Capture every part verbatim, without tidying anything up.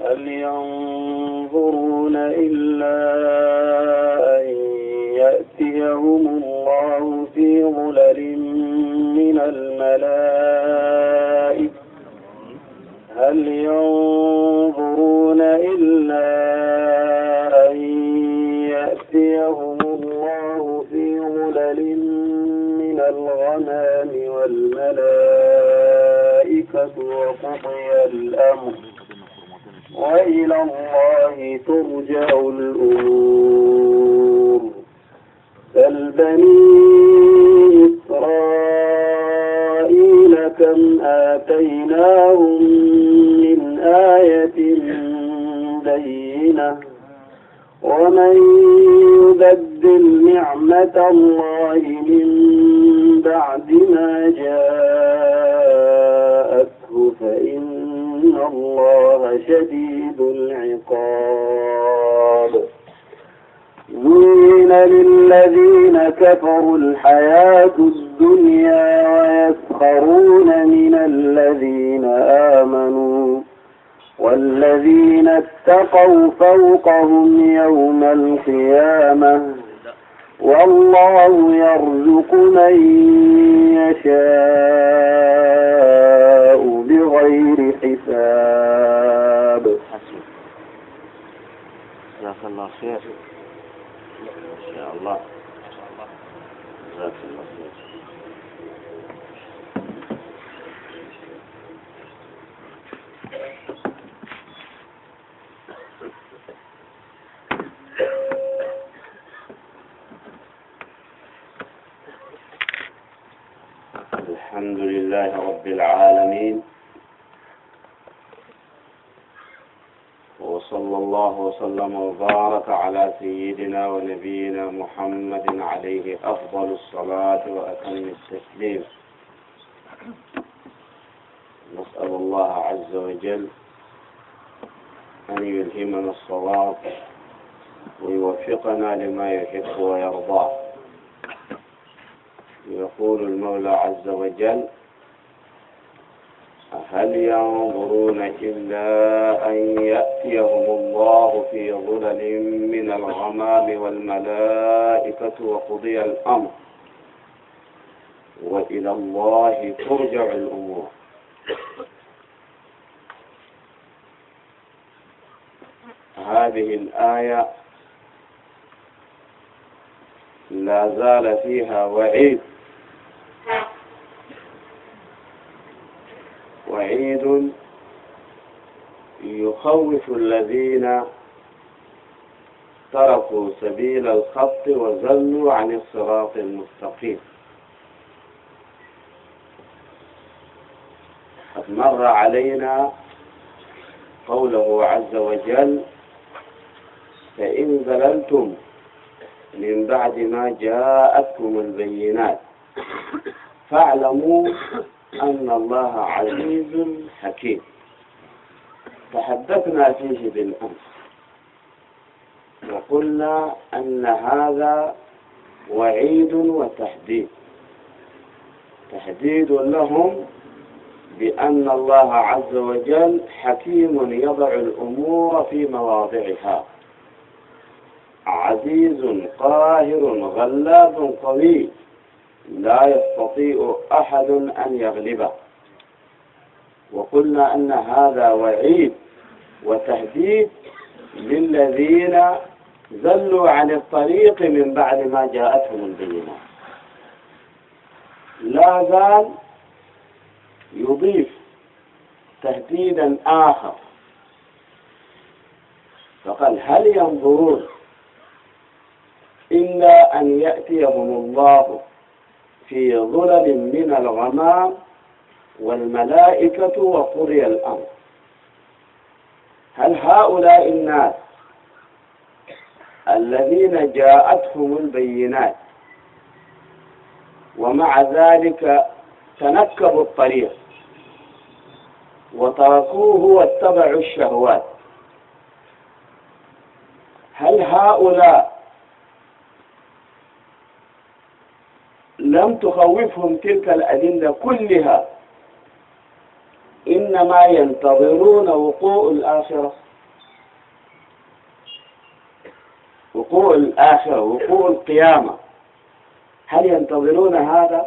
هل ينظرون إلا أن يأتيهم الله في ظلل من الملائكة هل ينظرون إلا أن يأتيهم الله في ظلل من الغمام والملائكة وقضي الأمر وإلى الله ترجع الأمور. بل بني إسرائيل كم آتيناهم من آية بينة ومن يبدل نعمة الله من بعد ما جاءته فإن الله شديد العقاب. زين للذين كفروا الحياة الدنيا ويسخرون من الذين آمنوا والذين اتقوا فوقهم يوم القيامة والله يرزق من يشاء بغير حساب. جزاك الله خير. ما شاء الله. جزاك الله خير. الحمد لله رب العالمين، وصلى الله وسلم وبارك على سيدنا ونبينا محمد عليه أفضل الصلاة وأتم التسليم. نسأل الله عز وجل أن يلهمنا الصواب ويوفقنا لما يحب ويرضاه. يقول المولى عز وجل: هل ينظرون إلا أن يأتيهم الله في ظلل من الغمام والملائكة وقضي الأمر وإلى الله ترجع الأمور. هذه الآية لا زال فيها وعيد وعيد يخوف الذين تركوا سبيل الخط وزلوا عن الصراط المستقيم. قد مر علينا قوله عز وجل: فإن زللتم من بعد ما جاءتكم البينات فاعلموا أن الله عزيز حكيم. تحدثنا فيه بالأمس وقلنا أن هذا وعيد وتحديد، تحديد لهم بأن الله عز وجل حكيم يضع الأمور في مواضعها، عزيز قاهر غلاب قوي لا يستطيع أحد أن يغلبه. وقلنا أن هذا وعيد وتهديد للذين زلوا عن الطريق من بعد ما جاءتهم البينات. لا زال يضيف تهديدا آخر، فقال: هل ينظرون إلا أن يأتيهم الله في ظلل من الغمام والملائكة وقضي الأمر. هل هؤلاء الناس الذين جاءتهم البينات ومع ذلك تنكبوا الطريق وتركوه واتبعوا الشهوات، هل هؤلاء لم تخوفهم تلك الأدلة كلها، إنما ينتظرون وقوع الآخرة؟ وقوع الآخرة وقوع القيامة، هل ينتظرون هذا؟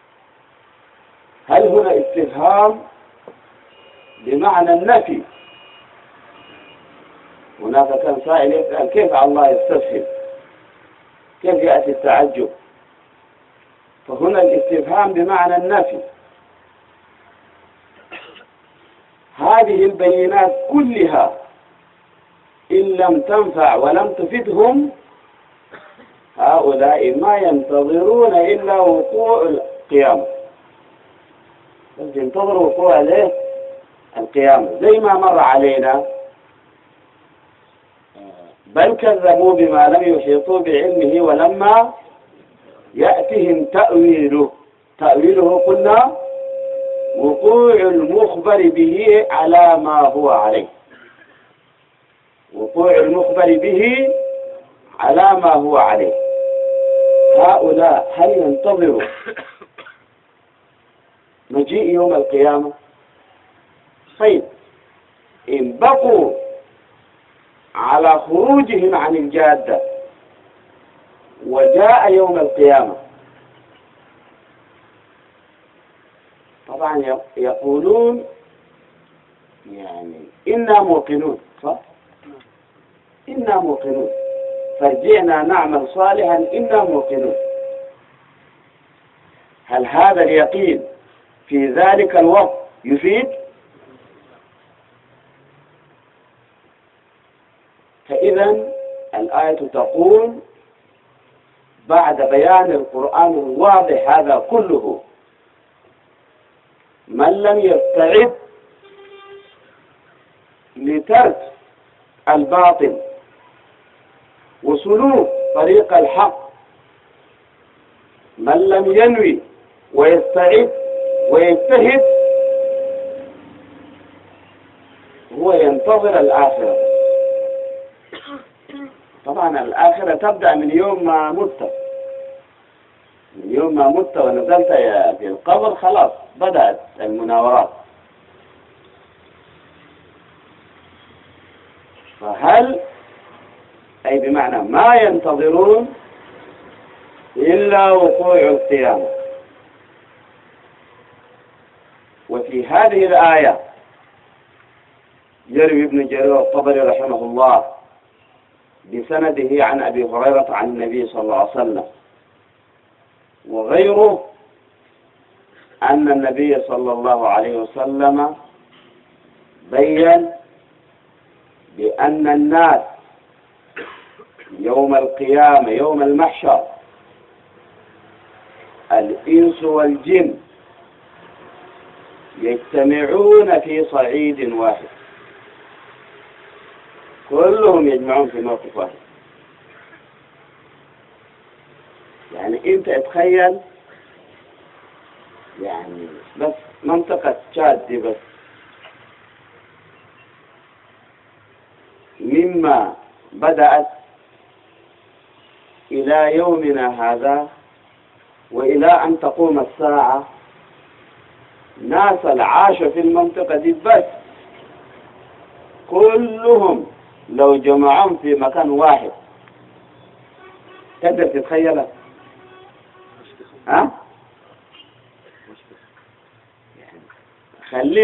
هل هنا استفهام بمعنى النفي؟ هناك كان سائل يسأل كيف الله يستفهم؟ كيف يأتي التعجب؟ فهنا الاستفهام بمعنى النفي. هذه البينات كلها إن لم تنفع ولم تفدهم، هؤلاء ما ينتظرون إلا وقوع القيامة، بس ينتظروا وقوع ليه؟ القيامة، زي ما مر علينا. بل كذبوا بما لم يحيطوا بعلمه ولما يأتهم تأويله. تأويله قلنا وقوع المخبر به على ما هو عليه، وقوع المخبر به على ما هو عليه. هؤلاء هل ينتظروا مجيء يوم القيامة؟ طيب، إن بقوا على خروجهم عن الجادة وجاء يوم القيامة، طبعا يقولون يعني إنا موقنون، صح؟ إنا موقنون، فرجعنا نعمل صالحا إنا موقنون. هل هذا اليقين في ذلك الوقت يفيد؟ فإذا الآية تقول بعد بيان القرآن الواضح هذا كله، من لم يستعد لترك الباطل وسلوك طريق الحق، من لم ينوي ويستعد ويجتهد، هو ينتظر الآخرة. طبعا الآخرة تبدأ من يوم ما مت، من يوم ما مت ونزلت في القبر، خلاص بدأت المناورات. فهل أي بمعنى ما ينتظرون إلا وقوع القيامة. وفي هذه الآية يروي ابن جرير الطبري رحمه الله بسنده عن أبي هريرة عن النبي صلى الله عليه وسلم وغيره أن النبي صلى الله عليه وسلم بين بأن الناس يوم القيامة يوم المحشر الإنس والجن يجتمعون في صعيد واحد، كلهم يجمعون في موقف واحد. يعني انت اتخيل يعني بس منطقة تشاد دي بس مما بدأت إلى يومنا هذا وإلى أن تقوم الساعة، ناس العاش في المنطقة دي بس كلهم لو جمعهم في مكان واحد تقدر تتخيلها؟ ها؟ خلي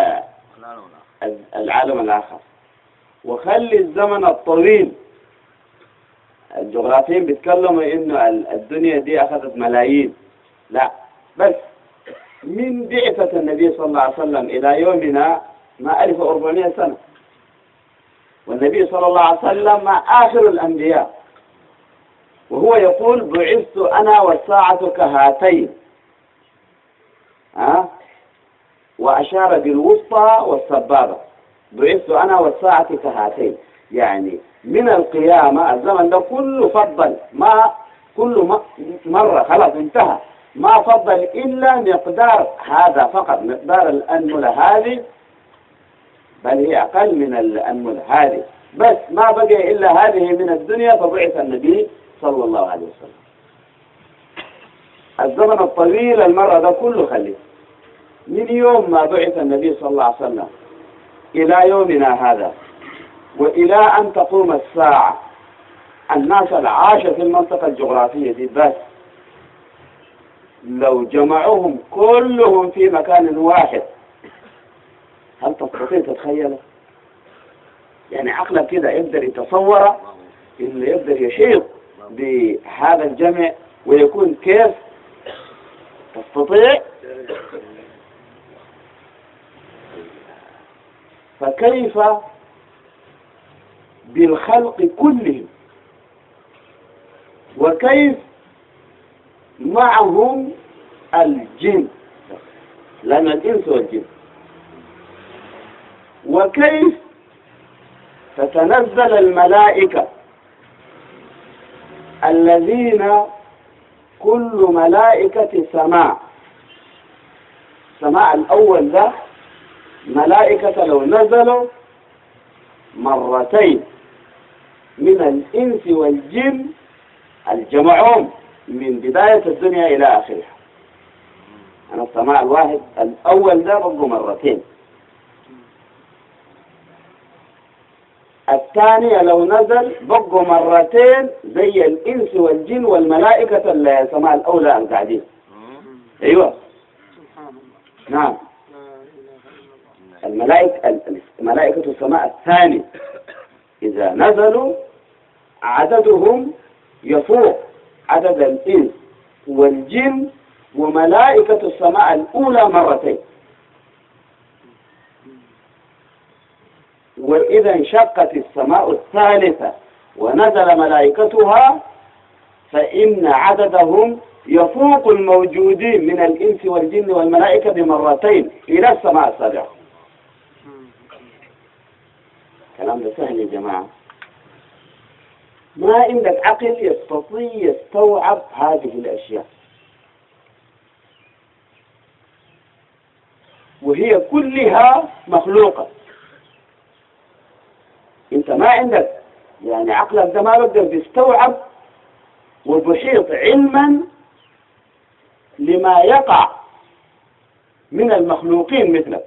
العالم الآخر وخلي الزمن الطويل. الجغرافيين بيتكلموا إنه الدنيا دي أخذت ملايين، لا، بس من بعثة النبي صلى الله عليه وسلم إلى يومنا ما ألف وأربعمائة سنة، والنبي صلى الله عليه وسلم آخر الأنبياء، وهو يقول بعثت أنا والساعة كهاتين، ها؟ وأشار بالوسطى والسبابة، بعثت أنا والساعة كهاتين، يعني من القيامة الزمن ده كله فضل، ما كل مرة خلاص انتهى، ما فضل إلا مقدار هذا فقط، مقدار الأنملة هذه، بل هي أقل من الأنملة هذه، بس ما بقي إلا هذه من الدنيا فبعث النبي صلى الله عليه وسلم. الزمن الطويل المرة ده كله خليه من يوم ما بعث النبي صلى الله عليه وسلم إلى يومنا هذا وإلى أن تقوم الساعة، الناس العاشة في المنطقة الجغرافية دي بس لو جمعوهم كلهم في مكان واحد هل تستطيع تتخيله؟ يعني عقلك كده يقدر يتصور إنه يقدر يحيط بهذا الجمع ويكون كيف؟ تستطيع؟ فكيف بالخلق كلهم؟ وكيف معهم الجن؟ لأن الإنس والجن. وكيف تتنزل الملائكة الذين كل ملائكة سماء سماء الأول ده ملائكة لو نزلوا مرتين من الإنس والجن الجمعهم من بداية الدنيا إلى آخرها. أنا السماء الواحد الأول ده بقوا مرتين، الثانية لو نزل بقوا مرتين زي الإنس والجن والملائكة السماء الأولى القاعدين. أيوة نعم، الملائكة ملائكة السماء الثاني إذا نزلوا عددهم يفوق عدد الإنس والجن وملائكة السماء الأولى مرتين. وإذا انشقت السماء الثالثة ونزل ملائكتها فإن عددهم يفوق الموجودين من الإنس والجن والملائكة بمرتين إلى السماء السابعة. كلام ده سهل يا جماعة، ما عندك عقل يستطيع يستوعب هذه الأشياء، وهي كلها مخلوقة. انت ما عندك يعني عقلك ده ما بيقدر يستوعب وبحيط علما لما يقع من المخلوقين مثلك.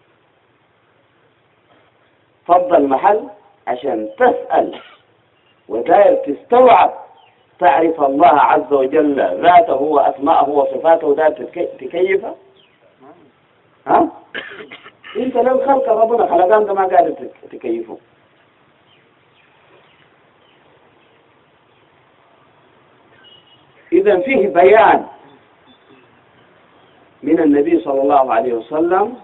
فضل محل عشان تسأل وداير تستوعب تعرف الله عز وجل ذاته وأسماءه وصفاته وداير تكيفه. ها؟ انت لو خلق ربنا خلقان ده ما قادر تكيفه. إذا فيه بيان من النبي صلى الله عليه وسلم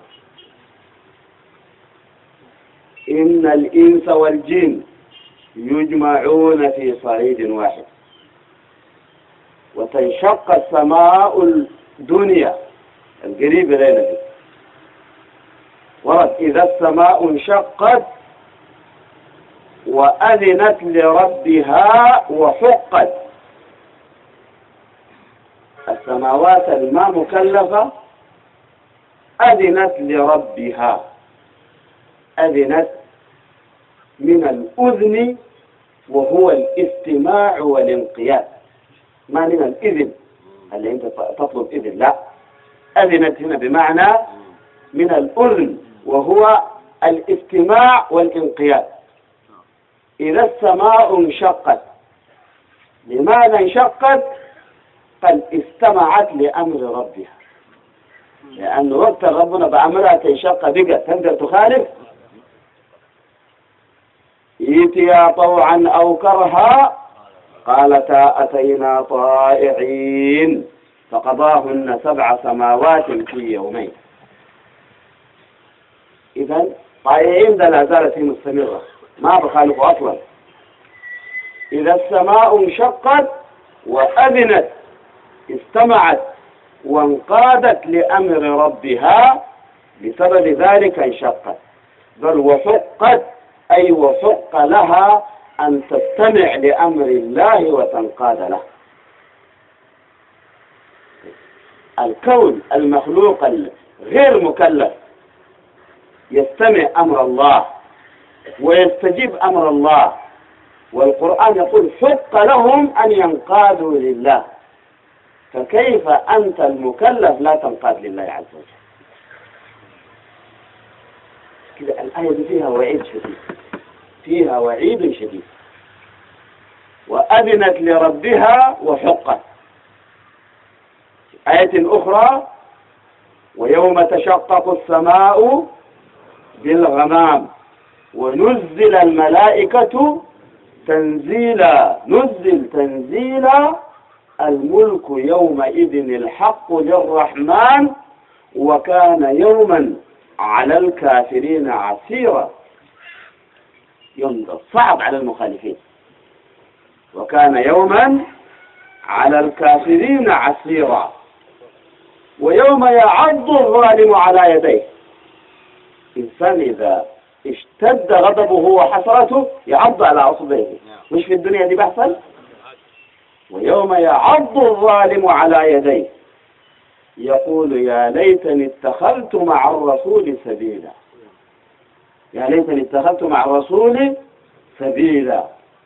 إن الإنس والجن يجمعون في صعيد واحد، وتنشق السماء الدنيا القريبة لنا دي. ورد إذا السماء انشقت وأذنت لربها وحقت. السماوات الما مكلفة أذنت لربها، أذنت من الأذن وهو الاستماع والانقياد، ما من الإذن اللي أنت تطلب إذن، لا، أذنت هنا بمعنى من الأذن وهو الاستماع والانقياد. إذا السماء انشقت، لماذا انشقت؟ قد استمعت لأمر ربها، لأن وقت ربنا بأمرها تنشق بقى تقدر تخالف؟ إيتيا طوعا أو كرها قالتا أتينا طائعين فقضاهن سبع سماوات في يومين. إذن طائعين ده لا زالت مستمرة ما بخالف أصلا. إذا السماء انشقت وأذنت استمعت وانقادت لأمر ربها بسبب ذلك انشقت. بل وحقت أي وحق لها أن تستمع لأمر الله وتنقاد له. الكون المخلوق الغير مكلف يستمع أمر الله ويستجيب أمر الله، والقرآن يقول حق لهم أن ينقادوا لله، فكيف أنت المكلف لا تنقاد لله عز وجل؟ كده الآية دي فيها وعيد شديد، فيها وعيد شديد. وأذنت لربها وحقت. آية أخرى ويوم تشقق السماء بالغمام ونزل الملائكة تنزيلا نزل تنزيلا الملك يومئذ الحق للرحمن وكان يوما على الكافرين عسيرا. يوم صعب على المخالفين، وكان يوما على الكافرين عسيرا. ويوم يعض الظالم على يديه. إنسان إذا اشتد غضبه وحسرته يعض على عصبيه، مش في الدنيا دي بحصل. ويوم يعض الظالم على يديه يقول يا ليتني اتخذت مع الرسول سبيلا، يا ليتني اتخذت مع الرسول سبيلا.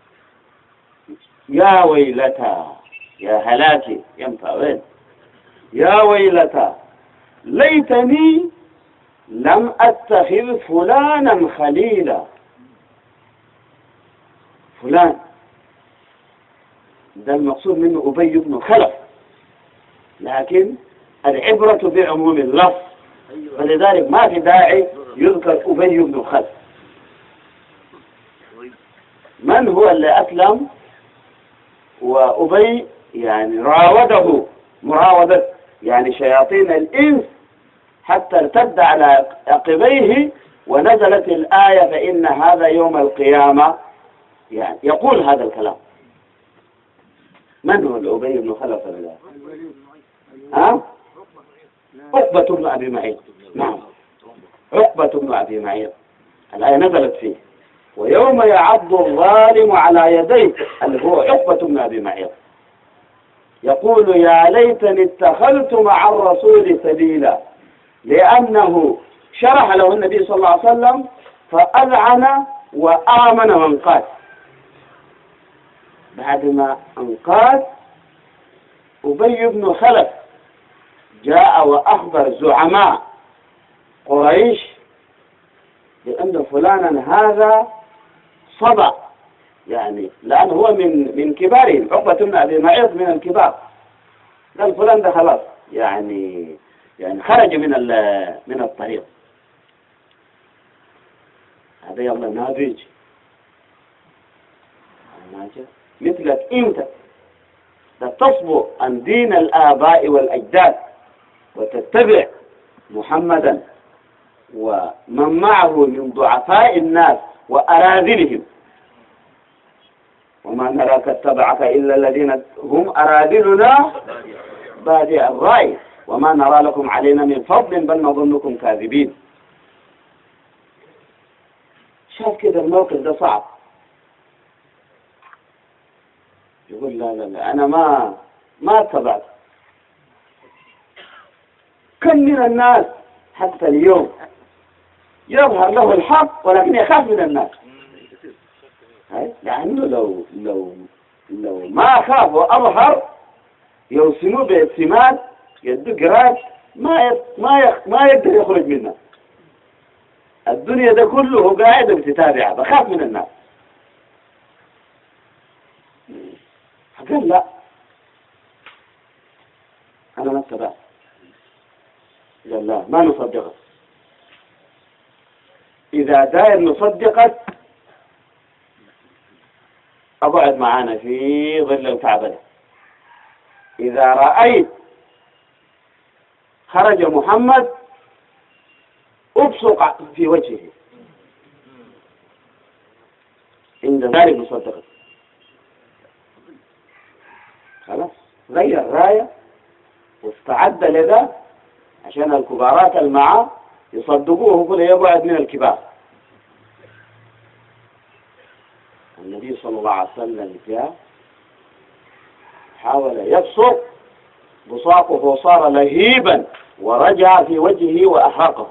يا ويلتى، يا هلاكي، ينفع وين؟ يا ويلتى ليتني لم أتخذ فلانا خليلا. فلان ده المقصود منه أبي بن خلف، لكن العبرة بعموم اللفظ، ولذلك ما في داعي يذكر أبي بن خلف. من هو اللي أسلم وأبي يعني راوده مراودة يعني شياطين الإنس حتى ارتد على عقبيه، ونزلت الآية فإن هذا يوم القيامة يعني يقول هذا الكلام. من هو الأبي بن خلف بالله؟ ها؟ عقبة بن أبي معيط. نعم، عقبة بن أبي معيط. الآية نزلت فيه ويوم يعض الظالم على يديه اللي هو عقبة بن أبي معيط يقول يا ليتني اتخذت مع الرسول سبيلا، لأنه شرح له النبي صلى الله عليه وسلم فأذعن وآمن وانقاد. بعد ما انقاد أبي بن خلف جاء وأخبر زعماء قريش بأن فلانا هذا صدى، يعني لأنه هو من من كبارهم، عقبة بن أبي معيط من الكبار. قال فلان ده خلاص يعني يعني خرج من من الطريق. هذا يلا نابج مثلك أنت تصبر عن دين الآباء والأجداد وتتبع محمدا ومن معه من ضعفاء الناس وأراذلهم، وما نراك اتبعك إلا الذين هم أراذلنا بادئ الرأي وما نرى لكم علينا من فضل بل نظنكم كاذبين. شاف كده الموقف ده صعب، يقول لا لا لا أنا ما ما اتبعت. كم من الناس حتى اليوم يظهر له الحق ولكن يخاف من الناس، لأنه لو لو لو ما خاف وأظهر يوسموه باعتماد يدق راس ما ما ما يقدر يخرج منها. الدنيا ده كله قاعد بتتابعه، بخاف من الناس. قال لا أنا ما اتبعت. قال لا ما نصدقك، إذا داير نصدقك أقعد معانا في ظل الكعبة. إذا رأيت خرج محمد أبصق في وجهه، عند ذلك نصدقك. خلاص غير راية واستعد لذا عشان الكبارات المعاه يصدقوه كل يبعد من الكبار. النبي صلى الله عليه وسلم جاء حاول يبصق بصاقه صار لهيبا ورجع في وجهه وأحرقه.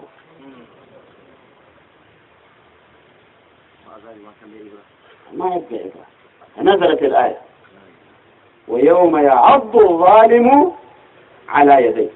ما يبقى إبرة. فنزلت الآية ويوم يعض الظالم على يديه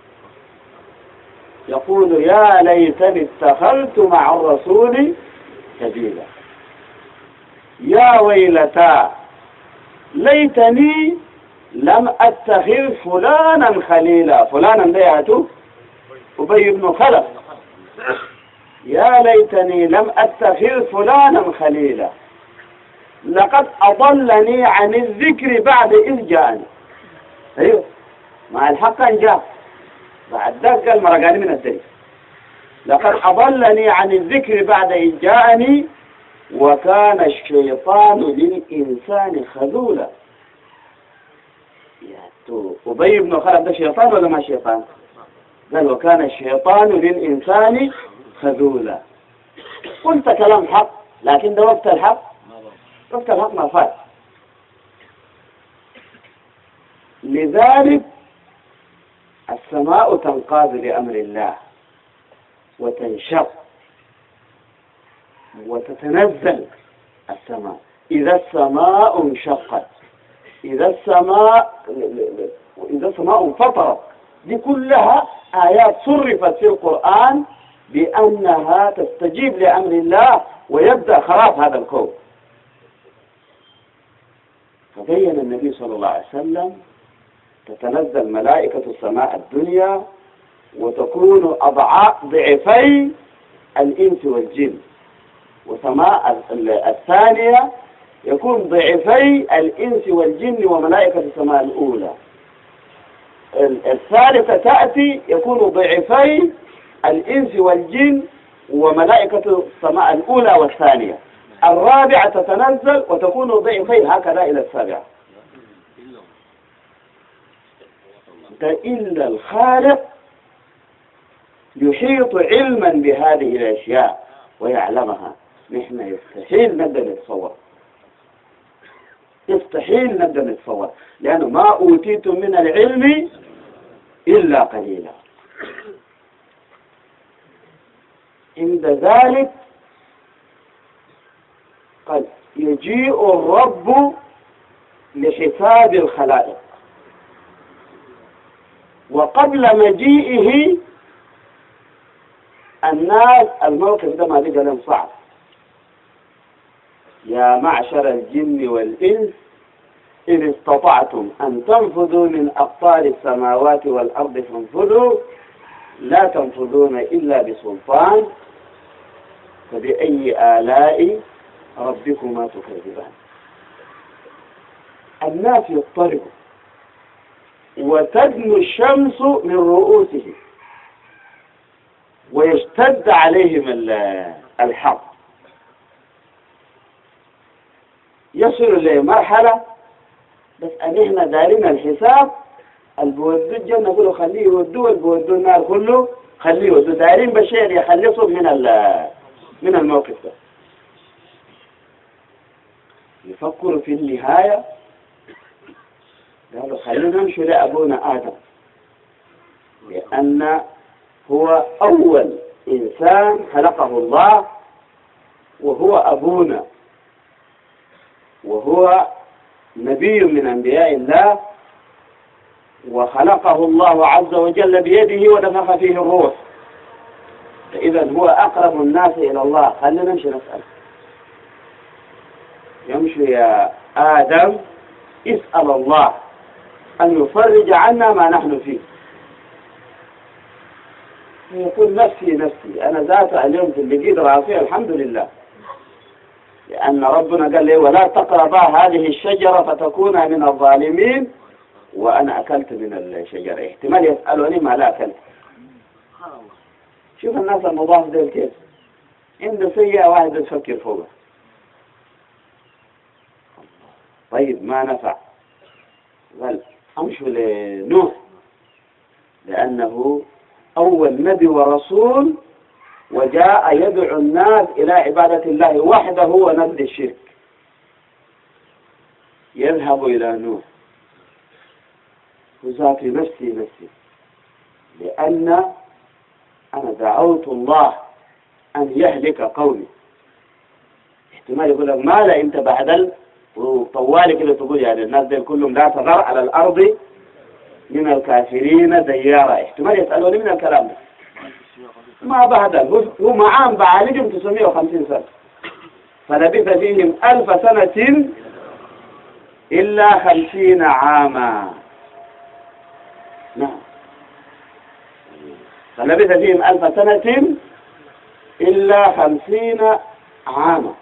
يقول يا ليتني اتخذت مع الرسول سبيلا. يا ويلتا ليتني لم أتخذ فلانا خليلا. فلانا ده ياتو أبي بن خلف. يا ليتني لم أتخذ فلانا خليلا لقد أضلني عن الذكر بعد إذ جاءني. أيوه مع الحق أن جاء بعد ذلك قال مرقاني من الدين. لقد أضلني عن الذكر بعد إذ جاءني وكان الشيطان للإنسان خذولا. أبي بن خلف ده شيطان ولا ما شيطان؟ قال وكان الشيطان للإنسان خذولا. قلت كلام حق لكن ده وقت الحق وقت الحق ما فات. لذلك السماء تنقاد لأمر الله وتنشق وتتنزل السماء. إذا السماء انشقت، إذا السماء إذا السماء انفطرت، دي كلها آيات صرفت في القرآن بأنها تستجيب لأمر الله ويبدأ خراب هذا الكون. فبين النبي صلى الله عليه وسلم تتنزل ملائكة السماء الدنيا وتكون أضعاف ضعفي الإنس والجن، وسماء الثانية يكون ضعفي الإنس والجن وملائكة السماء الأولى. الثالثة تأتي يكون ضعفي الإنس والجن وملائكة السماء الأولى والثانية. الرابعة تتنزل وتكون ضعفي هكذا إلى السابعة. إلا الخالق يحيط علما بهذه الأشياء ويعلمها. نحن يستحيل نبدأ نتصور، يستحيل نبدأ نتصور، لأنه ما أوتيتم من العلم إلا قليلا. عند ذلك قد يجيء الرب لحساب الخلائق، وقبل مجيئه الناس الموقف ده ما بقى لهم صعب. يا معشر الجن والإنس إن استطعتم أن تنفذوا من أقطار السماوات والأرض فانفذوا لا تنفذون إلا بسلطان فبأي آلاء ربكما تكذبان. الناس يضطربوا وتدنو الشمس من رؤوسهم ويشتد عليهم الحر، يصل لمرحلة بس أن إحنا دارين الحساب. البودو الجنة كله خليه يودوه، البودو النار كله خليه يودوه، دارين بشير يخلصهم من من الموقف ده. يفكروا في النهاية قالوا خلينا نمشي لأبونا آدم، لأن هو أول إنسان خلقه الله وهو أبونا وهو نبي من أنبياء الله، وخلقه الله عز وجل بيده ونفخ فيه الروح. فإذا هو أقرب الناس إلى الله. خلينا نمشي نسأل. يمشي يا آدم اسأل الله أن يفرج عنا ما نحن فيه. يقول نفسي نفسي أنا ذات اليوم في اللقيد رافع الحمد لله، لأن ربنا قال لي ولا تقربا هذه الشجرة فتكونا من الظالمين، وأنا أكلت من الشجرة. احتمال يسألوني ما لا أكلت. شوف الناس المضاف ده كيف عنده سيئة واحدة تفكر فوقها. طيب ما نفع، قال أمشوا لنوح لأنه أول نبي ورسول وجاء يدعو الناس إلى عبادة الله وحده ونبذ الشرك. يذهب إلى نوح وذاتي نفسي نفسي، لأن أنا دعوت الله أن يهلك قومي. احتمال يقول لك ما لا أنت بعد وطوالي كده تقول يعني الناس دي كلهم لا تذر على الأرض من الكافرين ديارا. احتمال يسألوني من الكلام ده ما بهدل. هو معام بعالجهم تسعمائة وخمسين سنة فلبث فيهم ألف سنة إلا خمسين عاما. نعم، فلبث فيهم ألف سنة إلا خمسين عاما.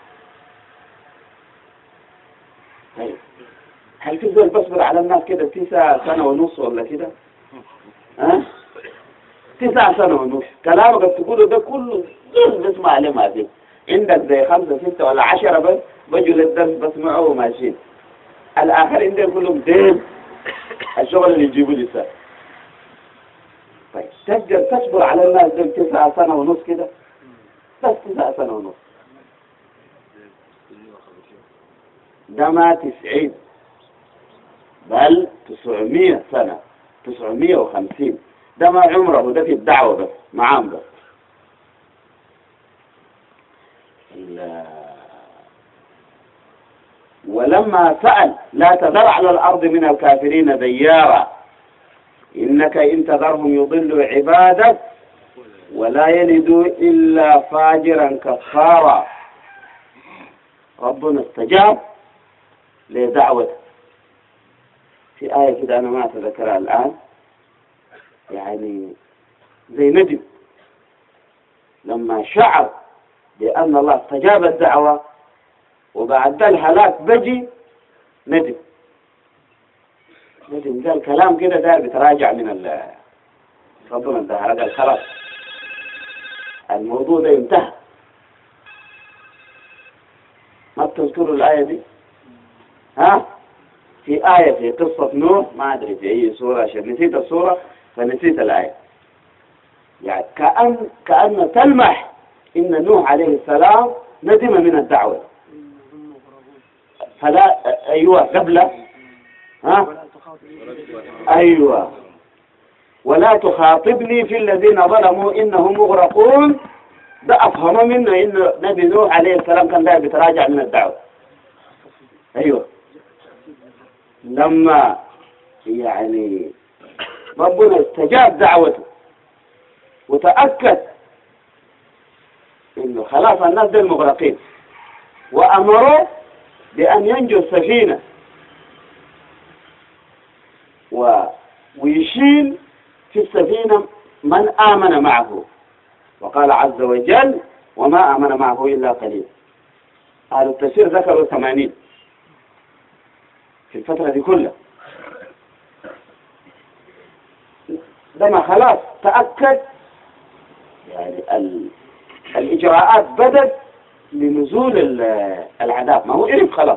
طيب هل في زول بصبر على الناس كده تسع سنة ونص ولا كده؟ ها؟ تسع سنة ونص كلامك تقوله ده كله بسمع عليه ما فيه. عندك زي خمسة ستة ولا عشرة بس بجوا للدرس بسمعوه وماشيين. الآخر عندك كلهم دين الشغل اللي يجيبوا لي سنة. طيب تقدر تصبر على الناس دول تسع سنة ونص كده؟ بس تسع سنة ونص. ده ما تسعين بل تسعمية سنة، تسعمية وخمسين. ده ما عمره، ده في الدعوة بس معام بس. ولما سأل لا تذر على الأرض من الكافرين ديارا إنك إن تذرهم يضلوا عبادك ولا يلدوا إلا فاجرا كفارا. ربنا استجاب لدعوته في آية كده أنا ما أتذكرها الآن، يعني زي ندم لما شعر بأن الله استجاب الدعوة وبعد الهلاك بجي ندم ندم قال كلام كده دار بتراجع من ال ربنا انتهى قال خلاص الموضوع ده انتهى. ما بتذكروا الآية دي؟ ها؟ في آية في قصة نوح ما أدري في أي سورة عشان نسيت السورة فنسيت الآية. يعني كأن كأن تلمح إن نوح عليه السلام ندم من الدعوة. فلا أيوة قبل ها أيوة ولا تخاطبني في الذين ظلموا إنهم مغرقون. ده أفهم منه إنه نبي نوح عليه السلام كان دائما بيتراجع من الدعوة. أيوة لما يعني ربنا استجاب دعوته وتأكد إنه خلاص الناس دول مغرقين وأمروا بأن ينجوا السفينة ويشيل في السفينة من آمن معه. وقال عز وجل وما آمن معه إلا قليل. أهل التفسير ذكروا ثمانين في الفترة دي كلها. لما خلاص تأكد يعني الإجراءات بدت لنزول العذاب، ما هو عرف خلاص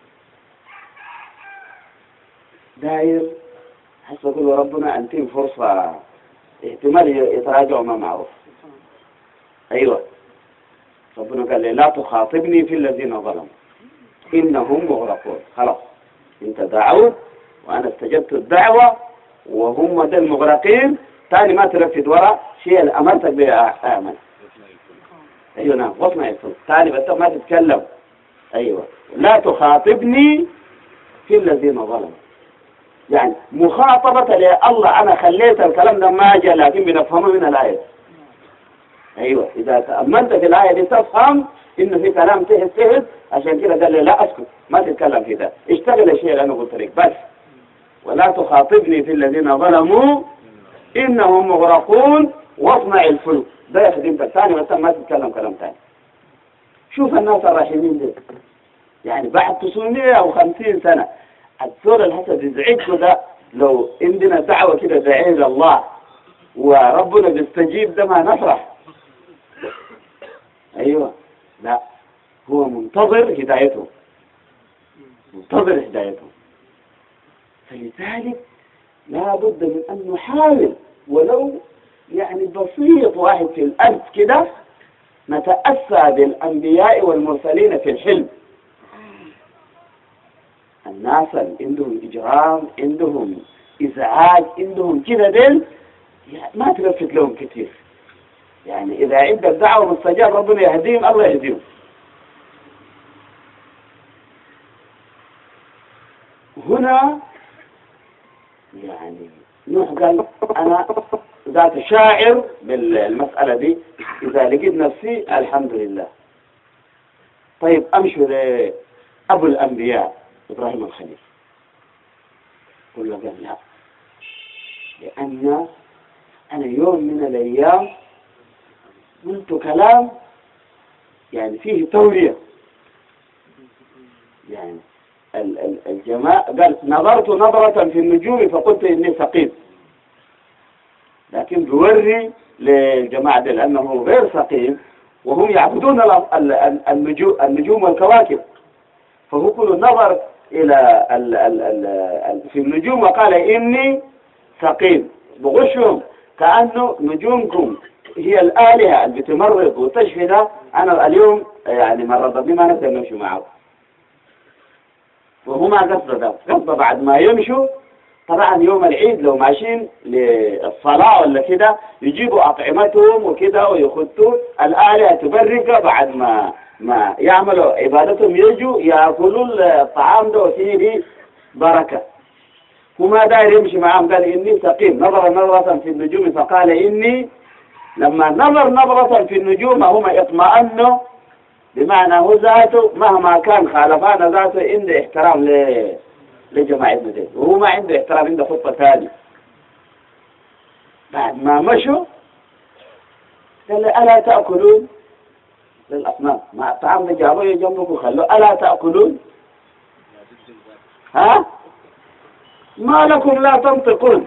داير حسب يقول ربنا أنتم فرصة احتمال يتراجعوا ما معروف. أيوة ربنا قال لي لا تخاطبني في الذين ظلموا إنهم مغرقون. خلاص انت دعوت وأنا استجبت الدعوة وهم ده المغرقين. تاني ما ترفد وراء شيء اللي أمرتك به أعمل. أيوة نعم وصنا يصل تاني بس ما تتكلم. أيوة لا تخاطبني في الذين ظلموا. يعني مخاطبة لله أنا خليت الكلام ده ما جاء لكن بنفهمه من الآية. أيوة إذا تأملت في الآية دي تفهم إنه في كلام تهد تهد عشان كده قال لي لا أسكت ما تتكلم في ده اشتغل الشيء اللي أنا قلت لك بس. ولا تخاطبني في الذين ظلموا إنهم مغرقون واصنع الفلك. ده يخدمك الثاني بس ما تتكلم كلام ثاني. شوف الناس الراحمين دي يعني بعد تسعمية وخمسين سنة الزول الحسد يزعجه ده لو عندنا دعوة كده داعين لله وربنا بيستجيب ده ما نفرح. أيوة لا هو منتظر هدايته منتظر هدايته. فلذلك لا بد من أن نحاول ولو يعني بسيط واحد في الألف كده نتأسى بالأنبياء والمرسلين في الحلم. الناس عندهم إجرام عندهم إزعاج عندهم كده دل ما تلفت لهم كثير. يعني إذا عند الدعوة مستجاب ربنا يهديهم الله يهديهم. هنا يعني نوح قال أنا ذات شاعر بالمسألة دي إذا لقيت نفسي الحمد لله. طيب أمشي لأبو الأنبياء إبراهيم الخليل قل له قال لا، لأن أنا يوم من الأيام قلت كلام يعني فيه تورية، يعني الجماعة قال نظرت نظرة في النجوم فقلت إني سقيم، لكن بوري للجماعة دي لأنه غير سقيم وهم يعبدون النجوم النجوم والكواكب، فهو كل نظر إلى ال ال ال في النجوم وقال إني سقيم، بغشهم كأنه نجومكم هي الآلهة اللي بتمرض وتشفي ده، أنا اليوم يعني مرض بي ما نقدر نمشي معه. وهو ما قصد ده، قصد بعد ما يمشوا طبعا يوم العيد لو ماشيين للصلاة ولا كده يجيبوا أطعمتهم وكده ويخطوا الآلهة تبرق، بعد ما ما يعملوا عبادتهم يجوا يأكلوا الطعام ده وفيه بركة. وما داير يمشي معهم قال إني سقيم، نظر نظرة في النجوم فقال إني، لما نظر نظرة في النجوم هم اطمأنوا، بمعنى هو ذاته مهما كان خالفانا ذاته عنده احترام ل لجماعتنا دي، وهو ما عنده احترام، عنده خطة ثانية. بعد ما مشوا قال لي ألا تأكلون للأصنام، مع الطعام ده جابوه جنبكم خلوه، ألا تأكلون؟ ها؟ ما لكم لا تنطقون؟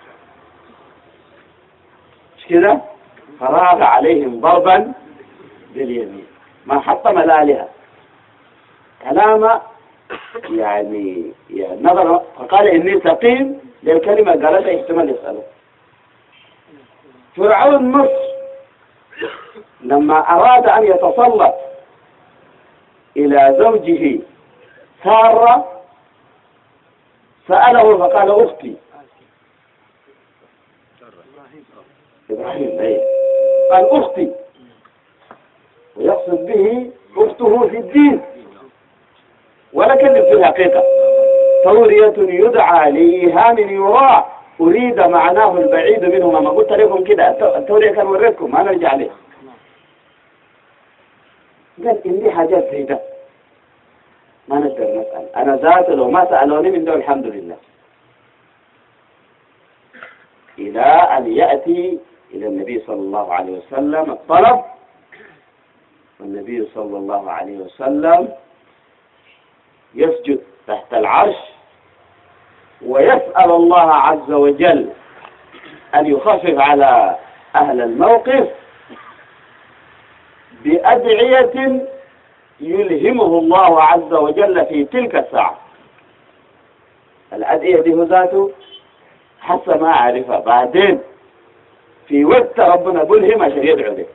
مش كده؟ فراغ عليهم ضربا باليمين، ما حطم الآلهة كلام يعني, يعني نظر، فقال إني سقيم للكلمة قالتها احتمال يسأله. فرعون مصر لما أراد أن يتسلط إلى زوجه سارة سأله فقال أختي إبراهيم أيه. قال أختي، ويقصد به أخته في الدين، ولكن في الحقيقة تورية يدعى لإيهام يراع أريد معناه البعيد منهما. ما قلت لكم كده التورية كان وريتكم ما نرجع عليه. قال إني حاجات زي ده ما نقدر نسأل، أنا ذات لو ما سألوني من دون الحمد لله، إلى أن يأتي إلى النبي صلى الله عليه وسلم الطلب، والنبي صلى الله عليه وسلم يسجد تحت العرش ويسأل الله عز وجل أن يخفف على أهل الموقف بأدعية يلهمه الله عز وجل في تلك الساعة. الأدعية دي ذاته حتى ما أعرفها، بعدين في وقت ربنا بلهم عشان يدعو به.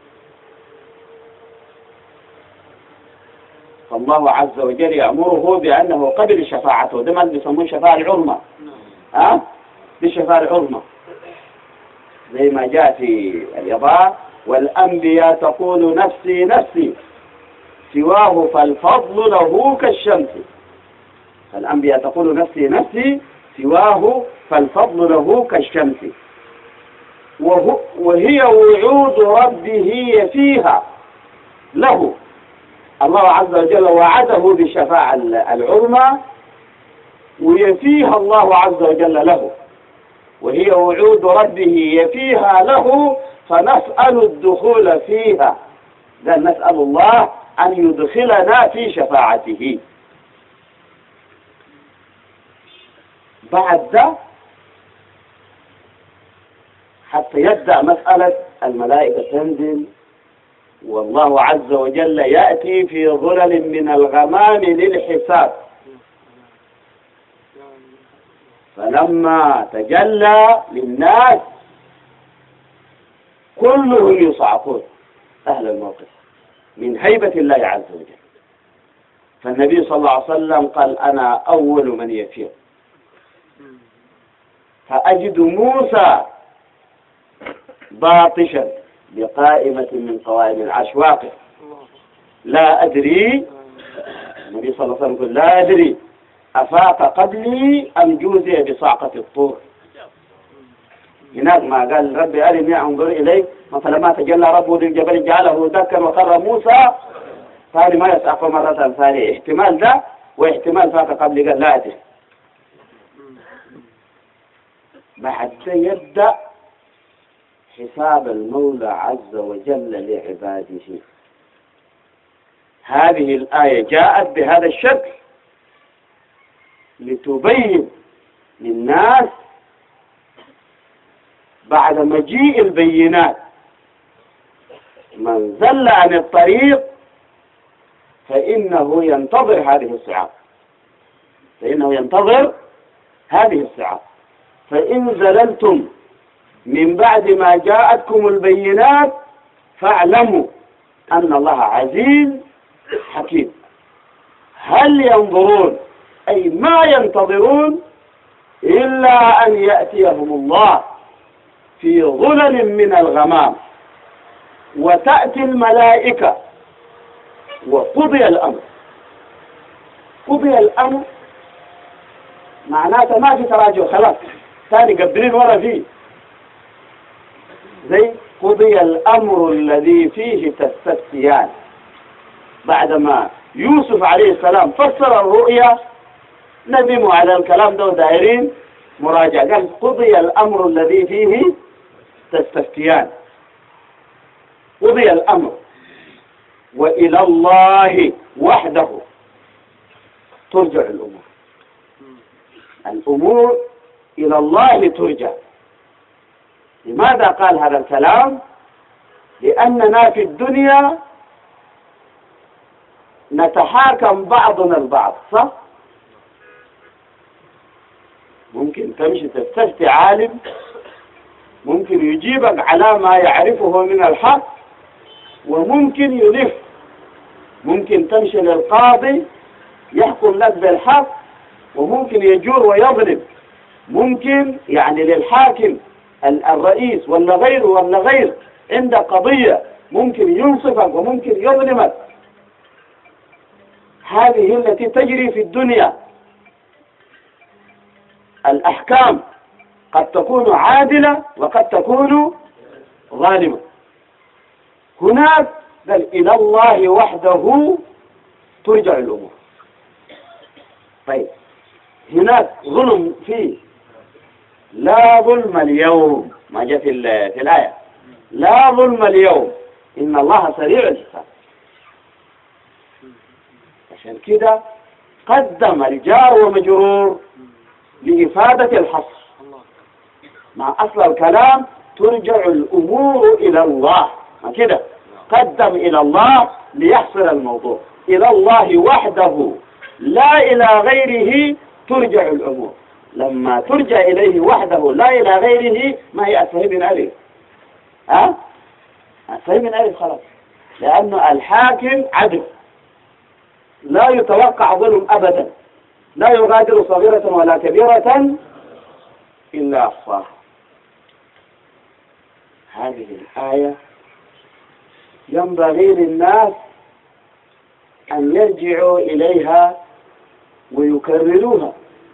فالله عز وجل يأمره بأنه قبل شفاعته، ده ما بيسموه شفاعة العظمى، ها أه؟ دي شفاعة العظمى زي ما جاء في اليضاء والأنبياء تقول نفسي نفسي سواه فالفضل له كالشمس. الأنبياء تقول نفسي نفسي سواه فالفضل له كالشمس، وهي وعود ربه فيها له. الله عز وجل وعده بالشفاعة العظمى ويفيها الله عز وجل له، وهي وعود ربه يفيها له، فنسأل الدخول فيها، لأن نسأل الله أن يدخلنا في شفاعته. بعد ده حتى يبدأ مسألة الملائكة تنزل، والله عز وجل يأتي في ظلل من الغمام للحساب. فلما تجلى للناس كلهم يصعقون أهل الموقف من هيبة الله عز وجل. فالنبي صلى الله عليه وسلم قال أنا أول من يفير، فأجد موسى باطشا بقائمة من قوائم العرش واقف، لا أدري، النبي صلى الله عليه وسلم يقول لا أدري أفاق قبلي أم جوزي بصعقة الطور. هناك ما قال ربي أرني أنظر إليك، فلما تجلى ربه للجبل جعله دكا وقر موسى، ثاني ما يسعق مرة ثانية، احتمال ده واحتمال فاق قبلي قال لا أدري. بعد يبدأ حساب المولى عز وجل لعباده. هذه الآية جاءت بهذا الشكل لتبين للناس بعد مجيء البينات من زل عن الطريق فإنه ينتظر هذه الصعاب، فإنه ينتظر هذه الصعاب. فإن زللتم من بعد ما جاءتكم البينات فاعلموا أن الله عزيز حكيم. هل ينظرون أي ما ينتظرون إلا أن يأتيهم الله في ظلل من الغمام وتأتي الملائكة وقضي الأمر. قضي الأمر معناته ما في تراجع، خلاص ثاني قبلين ورا فيه، زي قضي الأمر الذي فيه تستفتيان. بعدما يوسف عليه السلام فسر الرؤيا ندموا على الكلام ده ودائرين مراجعة، قال قضي الأمر الذي فيه تستفتيان. قضي الأمر وإلى الله وحده ترجع الأمور. الأمور إلى الله ترجع. لماذا قال هذا الكلام؟ لأننا في الدنيا نتحاكم بعضنا البعض، صح؟ ممكن تمشي تستفتي عالم ممكن يجيبك على ما يعرفه من الحق وممكن يلف. ممكن تمشي للقاضي يحكم لك بالحق وممكن يجور ويظلم. ممكن يعني للحاكم الرئيس ولا غيره ولا غير عند قضية ممكن ينصفك وممكن يظلمك. هذه التي تجري في الدنيا. الأحكام قد تكون عادلة وقد تكون ظالمة. هناك بل إلى الله وحده ترجع الأمور. طيب هناك ظلم فيه، لا ظلم اليوم، ما جاء في, في الآية لا ظلم اليوم إن الله سريع الحساب. عشان كده قدم الجار ومجرور لإفادة الحصر. مع أصل الكلام ترجع الأمور إلى الله، ما كده قدم إلى الله ليحصر الموضوع. إلى الله وحده لا إلى غيره ترجع الأمور. لما ترجع إليه وحده لا إلى غيره ما هي أسهل من ألف، ها أسهل من ألف خلاص. لأنه الحاكم عدل لا يتوقع ظلم أبدا، لا يغادر صغيرة ولا كبيرة إلا أحصاها. هذه الآية ينبغي للناس أن يرجعوا إليها ويكرروها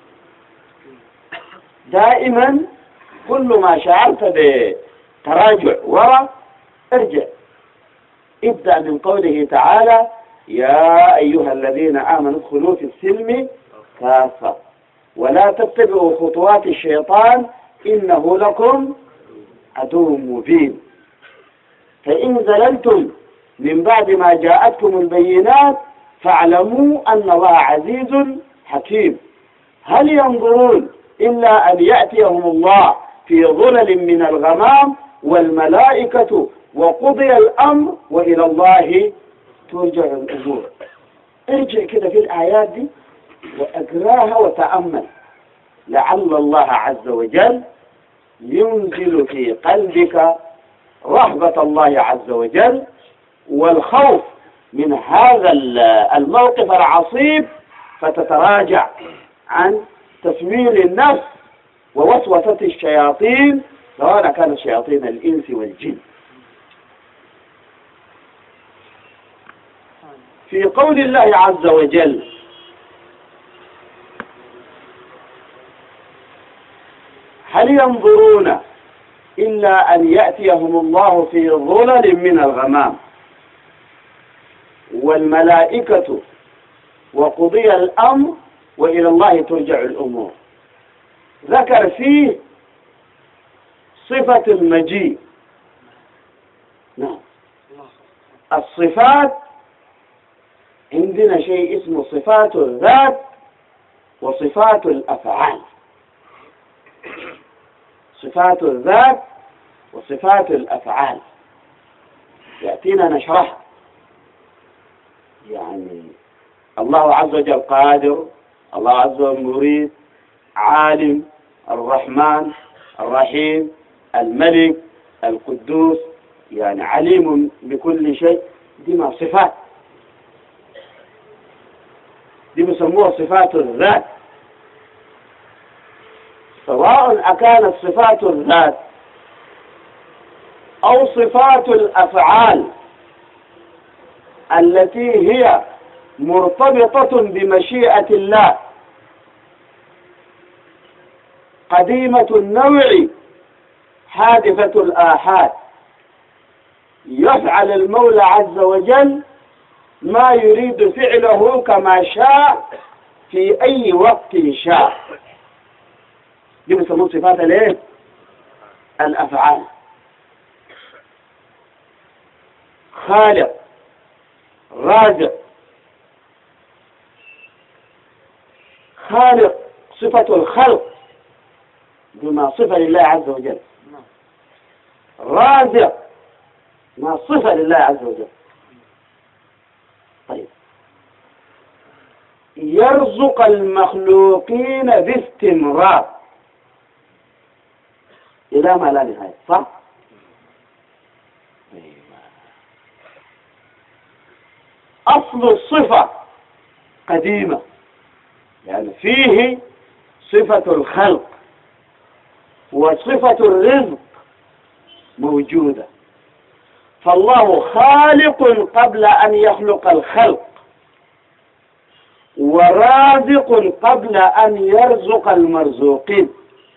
دائما. كل ما شعرت بتراجع وراء ارجع. ابدأ من قوله تعالى يا أيها الذين آمنوا ادخلوا في السلم كافة ولا تتبعوا خطوات الشيطان إنه لكم عدو مبين. فإن زللتم من بعد ما جاءتكم البينات فاعلموا أن الله عزيز حكيم. هل ينظرون إلا أن يأتيهم الله في ظلل من الغمام والملائكة وقضي الأمر وإلى الله ترجع الأمور. ارجع كده في الآيات دي وأقراها وتأمل لعل الله عز وجل ينزل في قلبك رهبة الله عز وجل والخوف من هذا الموقف العصيب فتتراجع عن تسويل النفس ووسوسة الشياطين سواء كانت شياطين الإنس والجن. في قول الله عز وجل هل ينظرون إلا أن يأتيهم الله في ظلل من الغمام والملائكة وقضي الأمر وإلى الله ترجع الأمور. ذكر فيه صفة المجيء. نعم. الصفات عندنا شيء اسمه صفات الذات وصفات الأفعال. صفات الذات وصفات الأفعال يأتينا نشرحها. يعني الله عز وجل قادر، الله عز وجل مريد، عالم، الرحمن، الرحيم، الملك، القدوس، يعني عليم بكل شيء. دي ما صفات، دي بيسموها صفات الذات. سواء أكانت صفات الذات أو صفات الأفعال التي هي مرتبطة بمشيئة الله، قديمة النوع حادثة الآحاد، يفعل المولى عز وجل ما يريد فعله كما شاء في أي وقت شاء. دي بيسموها صفات الايه؟ الأفعال. خالق، رازق. خالق صفة الخلق بما صفة لله عز وجل. رازق ما صفة لله عز وجل. طيب، يرزق المخلوقين باستمرار إلى ما لا نهاية، صح؟ أصل الصفة قديمة، يعني فيه صفة الخلق وصفة الرزق موجودة. فالله خالق قبل أن يخلق الخلق، ورازق قبل أن يرزق المرزوقين.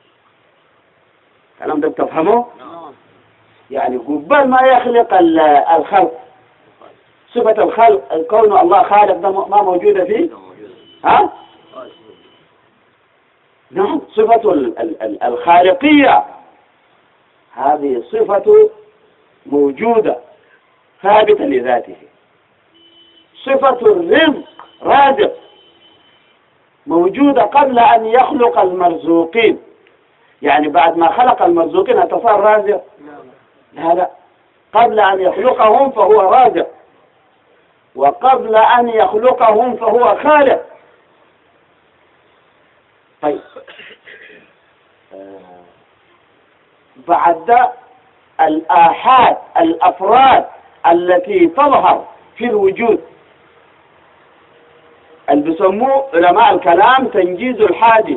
الكلام ده بتفهمه؟ يعني قبل ما يخلق الخلق، صفة الخلق كون الله خالق ده ما موجودة فيه؟ ها؟ نعم. صفة الخالقية هذه صفة موجودة ثابتة لذاته. صفة الرزق رازق موجودة قبل أن يخلق المرزوقين. يعني بعد ما خلق المرزوقين هتصار رازق؟ لا لا، قبل أن يخلقهم فهو رازق، وقبل أن يخلقهم فهو خالق. طيب، بعد الآحاد الأفراد التي تظهر في الوجود اللي بيسموه علماء الكلام تنجيز الحادث.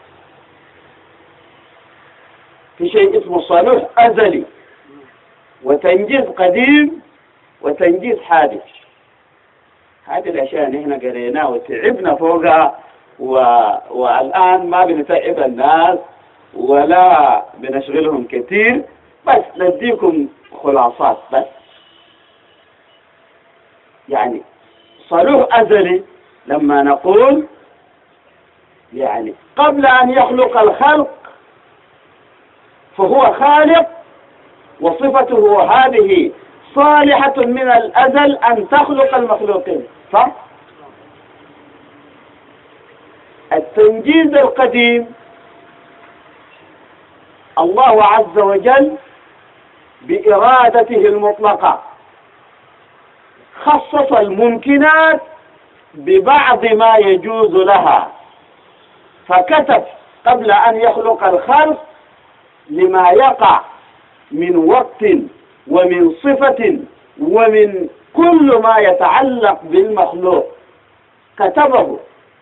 في شيء اسمه صالح أزلي، وتنجيز قديم، وتنجيز حادث. هذه الأشياء نحن قريناها وتعبنا فوقها، و... والآن ما بنتعب الناس ولا بنشغلهم كثير، بس نديكم خلاصات بس. يعني صالح أزلي لما نقول يعني قبل أن يخلق الخلق فهو خالق، وصفته هذه صالحة من الأزل أن تخلق المخلوقين، صح؟ التنجيز القديم الله عز وجل بإرادته المطلقة خصص الممكنات ببعض ما يجوز لها، فكتب قبل أن يخلق الخلق لما يقع من وقت ومن صفة ومن كل ما يتعلق بالمخلوق كتبه.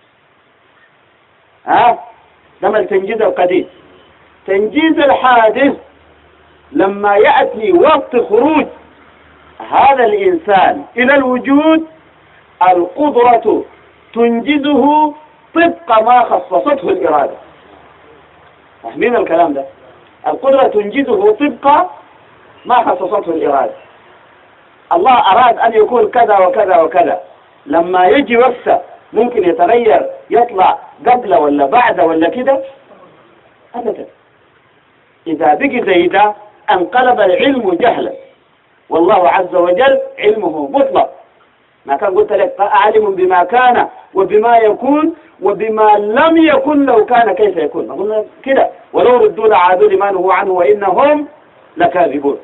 ها ده ما التنجيز القديم. تنجيز الحادث لما يأتي وقت خروج هذا الإنسان إلى الوجود، القدرة تنجزه طبق ما خصصته الإرادة. فاهمين الكلام ده؟ القدرة تنجزه طبق ما خصصته الإرادة. الله أراد أن يكون كذا وكذا وكذا، لما يجي وقته ممكن يتغير، يطلع قبل ولا بعد ولا كده؟ أبدا. إذا بقي زي ده انقلب العلم جهلا، والله عز وجل علمه مطلق. ما كان قلت لك عالم بما كان وبما يكون وبما لم يكن لو كان كيف يكون، قلنا كده ولو ردوا لعادوا لما نهوا عنه وإنهم لكاذبون.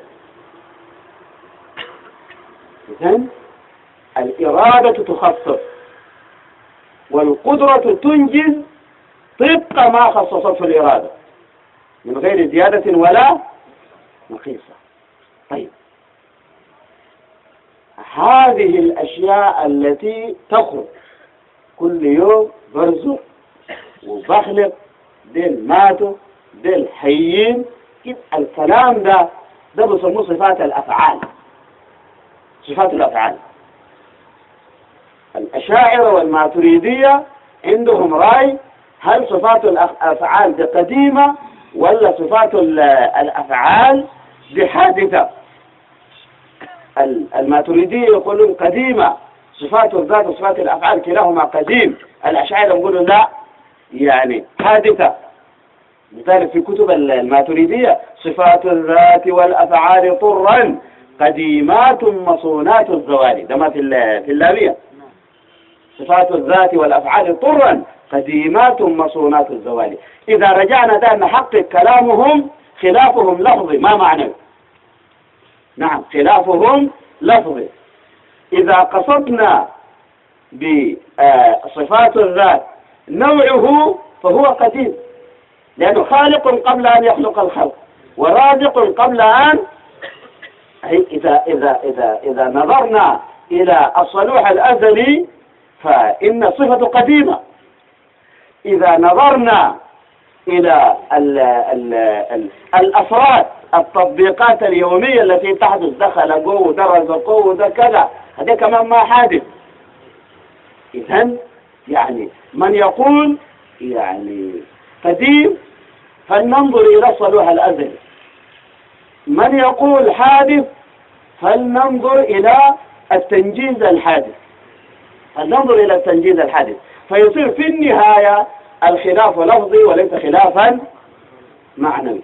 إذن الإرادة تخصص والقدرة تنجز طبق ما خصصته الإرادة من غير زيادة ولا نقيصة. طيب هذه الأشياء التي تخرج كل يوم برزق وبخلق ديل ماتوا ديل حيين، الكلام ده ده بيسموه صفات الأفعال. صفات الأفعال الأشاعرة والماتريدية عندهم رأي هل صفات الأفعال دي قديمة ولا صفات الأفعال دي حادثة. الماتريدية يقولون قديمة صفات الذات وصفات الأفعال كلاهما قديم. الأشاعرة يقولون لا يعني حادثة. مثال في كتب الماتريدية صفات الذات والأفعال طرا قديمات مصونات الزوال، ده ما في في اللامية. صفات الذات والأفعال طرا قديمات مصونات الزوال. إذا رجعنا ده نحقق كلامهم خلافهم لفظي ما معنى. نعم خلافهم لفظي. إذا قصدنا بصفات الذات نوعه فهو قديم لأنه خالق قبل أن يخلق الخلق ورازق قبل أن إذا إذا إذا إذا نظرنا إلى الصلوح الأزلي فإن صفة قديمة. إذا نظرنا إلى ال ال ال الأفراد التطبيقات اليومية التي تحدث دخل قوة درج قوة ده كذا هذا كمان ما حادث. إذن يعني من يقول يعني قديم فلننظر إلى الصلوح الأزلي، من يقول حادث فلننظر إلى التنجيز الحادث، فلننظر إلى التنجيز الحادث. فيصير في النهاية الخلاف لفظي وليس خلافا معنوي.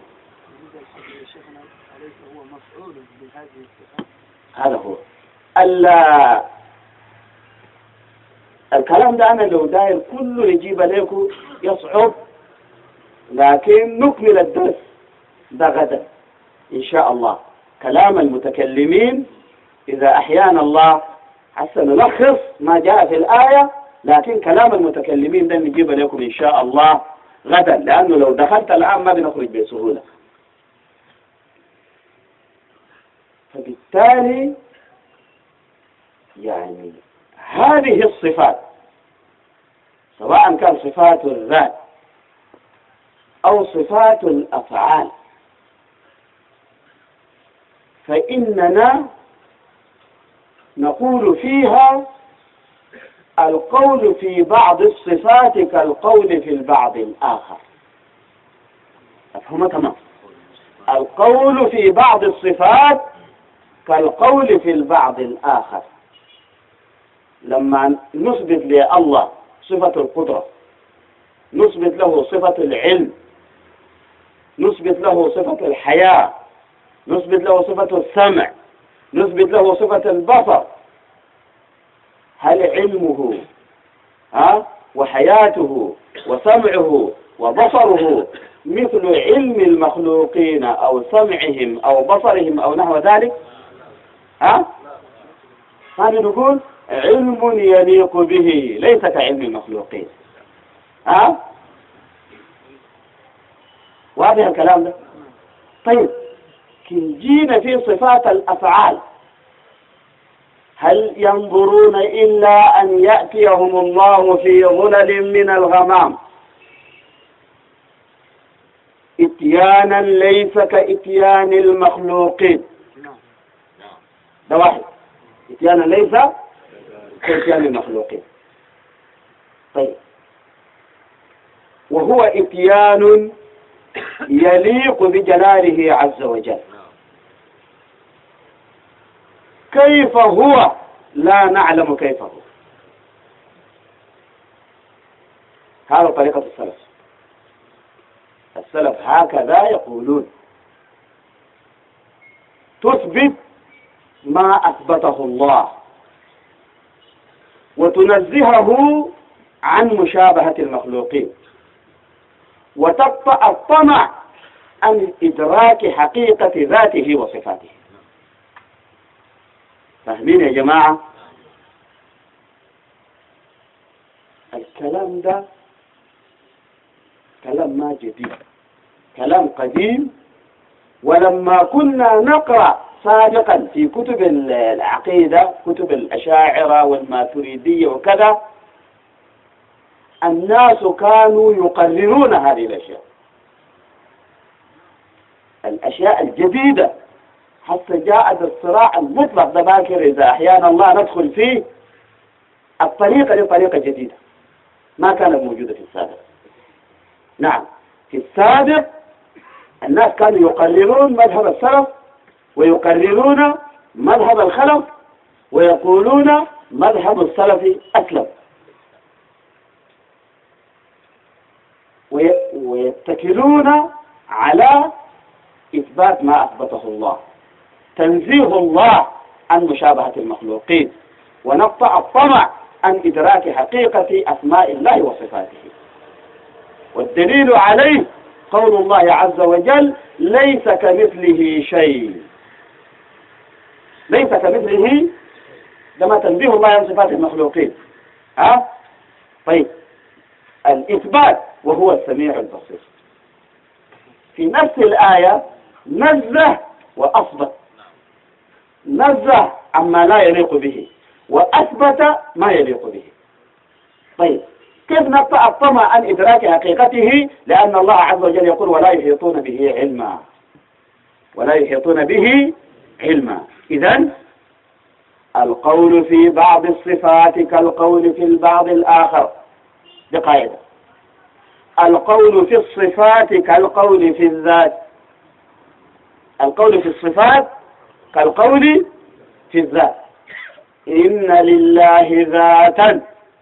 هذا هو الكلام ده. أنا لو داير كله يجيب عليكم يصعب، لكن نكمل الدرس ده غدا إن شاء الله. كلام المتكلمين إذا أحيانا الله حتى نلخص ما جاء في الآية، لكن كلام المتكلمين ده نجيب لكم إن شاء الله غدا، لأنه لو دخلت الآن ما بنخرج بسهولة. فبالتالي يعني هذه الصفات سواء كان صفات الذات أو صفات الأفعال فإننا نقول فيها القول في بعض الصفات كالقول في البعض الآخر. أفهم تمام؟ القول في بعض الصفات كالقول في البعض الآخر. لما نثبت لله صفة القدرة، نثبت له صفة العلم، نثبت له صفة الحياة، نثبت له صفة السمع، نثبت له صفة البصر، هل علمه ها وحياته وسمعه وبصره مثل علم المخلوقين أو سمعهم أو بصرهم أو نحو ذلك؟ ها؟ هذا نقول علم يليق به ليس كعلم المخلوقين. ها؟ واضح الكلام ده؟ طيب كن جينا في صفات الأفعال، هل ينظرون إلا أن يأتيهم الله في ظلل من الغمام إتيانا ليس كإتيان المخلوقين؟ ده واحد، إتيانا ليس كإتيان المخلوقين. طيب وهو إتيان يليق بجلاله عز وجل. كيف هو؟ لا نعلم كيف هو. هذا طريقة السلف. السلف هكذا يقولون تثبت ما أثبته الله وتنزهه عن مشابهة المخلوقين وتقطع الطمع عن إدراك حقيقة ذاته وصفاته. فاهمين يا جماعة؟ الكلام ده كلام ما جديد، كلام قديم. ولما كنا نقرأ سابقا في كتب العقيدة، كتب الأشاعرة والماتريدية وكذا، الناس كانوا يقررون هذه الأشياء، الأشياء الجديدة، حتى جاءت الصراع المطلق ده باكر إذا أحيانا الله ندخل فيه. الطريقة دي طريقة جديدة ما كانت موجودة في السابق. نعم، في السابق الناس كانوا يقررون مذهب السلف ويقررون مذهب الخلف ويقولون مذهب السلف أسلم، ويتكلون على إثبات ما أثبته الله، تنزيه الله عن مشابهة المخلوقين، ونقطع الطمع عن إدراك حقيقة أسماء الله وصفاته. والدليل عليه قول الله عز وجل: ليس كمثله شيء. ليس كمثله، لما تنزيه الله عن صفات المخلوقين. ها؟ طيب، الإثبات وهو السميع البصير. في نفس الآية نزه وأثبت، نزه عما لا يليق به وأثبت ما يليق به. طيب، كيف نقطع الطمع عن إدراك حقيقته؟ لأن الله عز وجل يقول: ولا يحيطون به علما، ولا يحيطون به علما. إذن القول في بعض الصفات كالقول في البعض الآخر، بقاعدة: القول في الصفات كالقول في الذات. القول في الصفات كالقول في الذات. إن لله ذاتا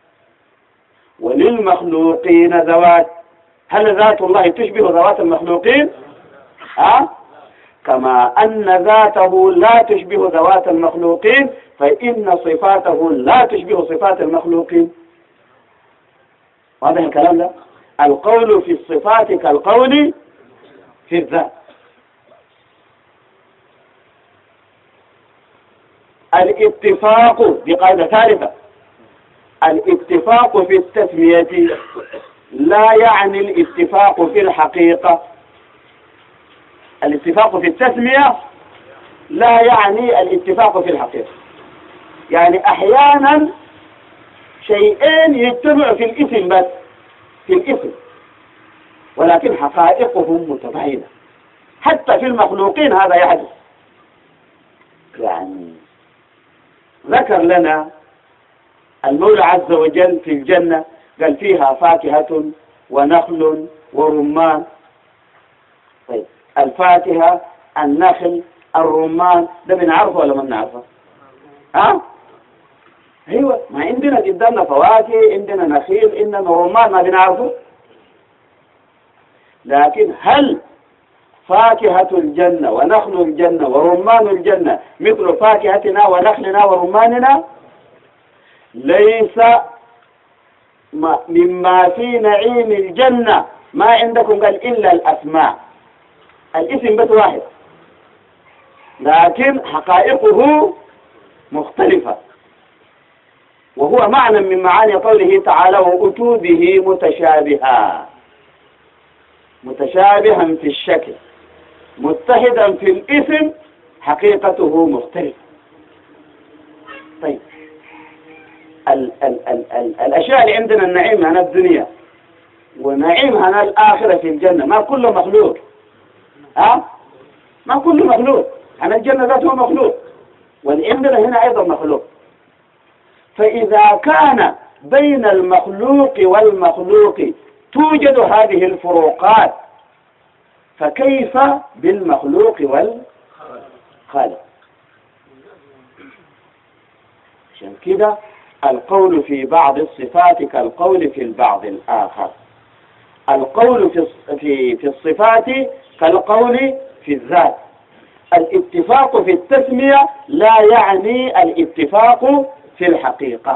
وللمخلوقين ذوات. هل ذات الله تشبه ذوات المخلوقين؟ أه؟ كما أن ذاته لا تشبه ذوات المخلوقين، فإن صفاته لا تشبه صفات المخلوقين. واضح الكلام ده؟ القول في الصفات كالقول في الذات. الاتفاق، دي قاعدة ثالثة، الاتفاق في التسمية لا يعني الاتفاق في الحقيقة. الاتفاق في التسمية لا يعني الاتفاق في الحقيقة. يعني أحيانا شيئين يجتمعوا في الاسم بس، في الاسم، ولكن حقائقهم متباينة. حتى في المخلوقين هذا يحدث. يعني ذكر لنا المولى عز وجل في الجنة، قال: فيها فاكهة ونخل ورمان. طيب، الفاكهة، النخل، الرمان، ده بنعرفه ولا ما بنعرفه؟ ها؟ ايوه، ما عندنا قدامنا فواكه، عندنا نخيل، عندنا رمان، ما بنعرفه. لكن هل فاكهة الجنة ونخل الجنة ورمان الجنة مثل فاكهتنا ونخلنا ورماننا؟ ليس مما في نعيم الجنة ما عندكم قال إلا الأسماء، الاسم بس واحد، لكن حقائقه مختلفة. وهو معنى من معاني قوله تعالى: وأتوا به متشابها. متشابها في الشكل، متحدا في الاسم، حقيقته مختلفة. طيب، ال ال ال ال الأشياء اللي عندنا، النعيم هنا الدنيا ونعيم هنا الآخرة في الجنة، ما كله مخلوق. ها؟ ما كله مخلوق. هنا الجنة ذاته مخلوق، والعندنا هنا أيضا مخلوق. فإذا كان بين المخلوق والمخلوق توجد هذه الفروقات، فكيف بالمخلوق والخالق؟ عشان كده القول في بعض الصفات كالقول في البعض الآخر. القول في في في الصفات كالقول في الذات. الاتفاق في التسمية لا يعني الاتفاق في الحقيقة.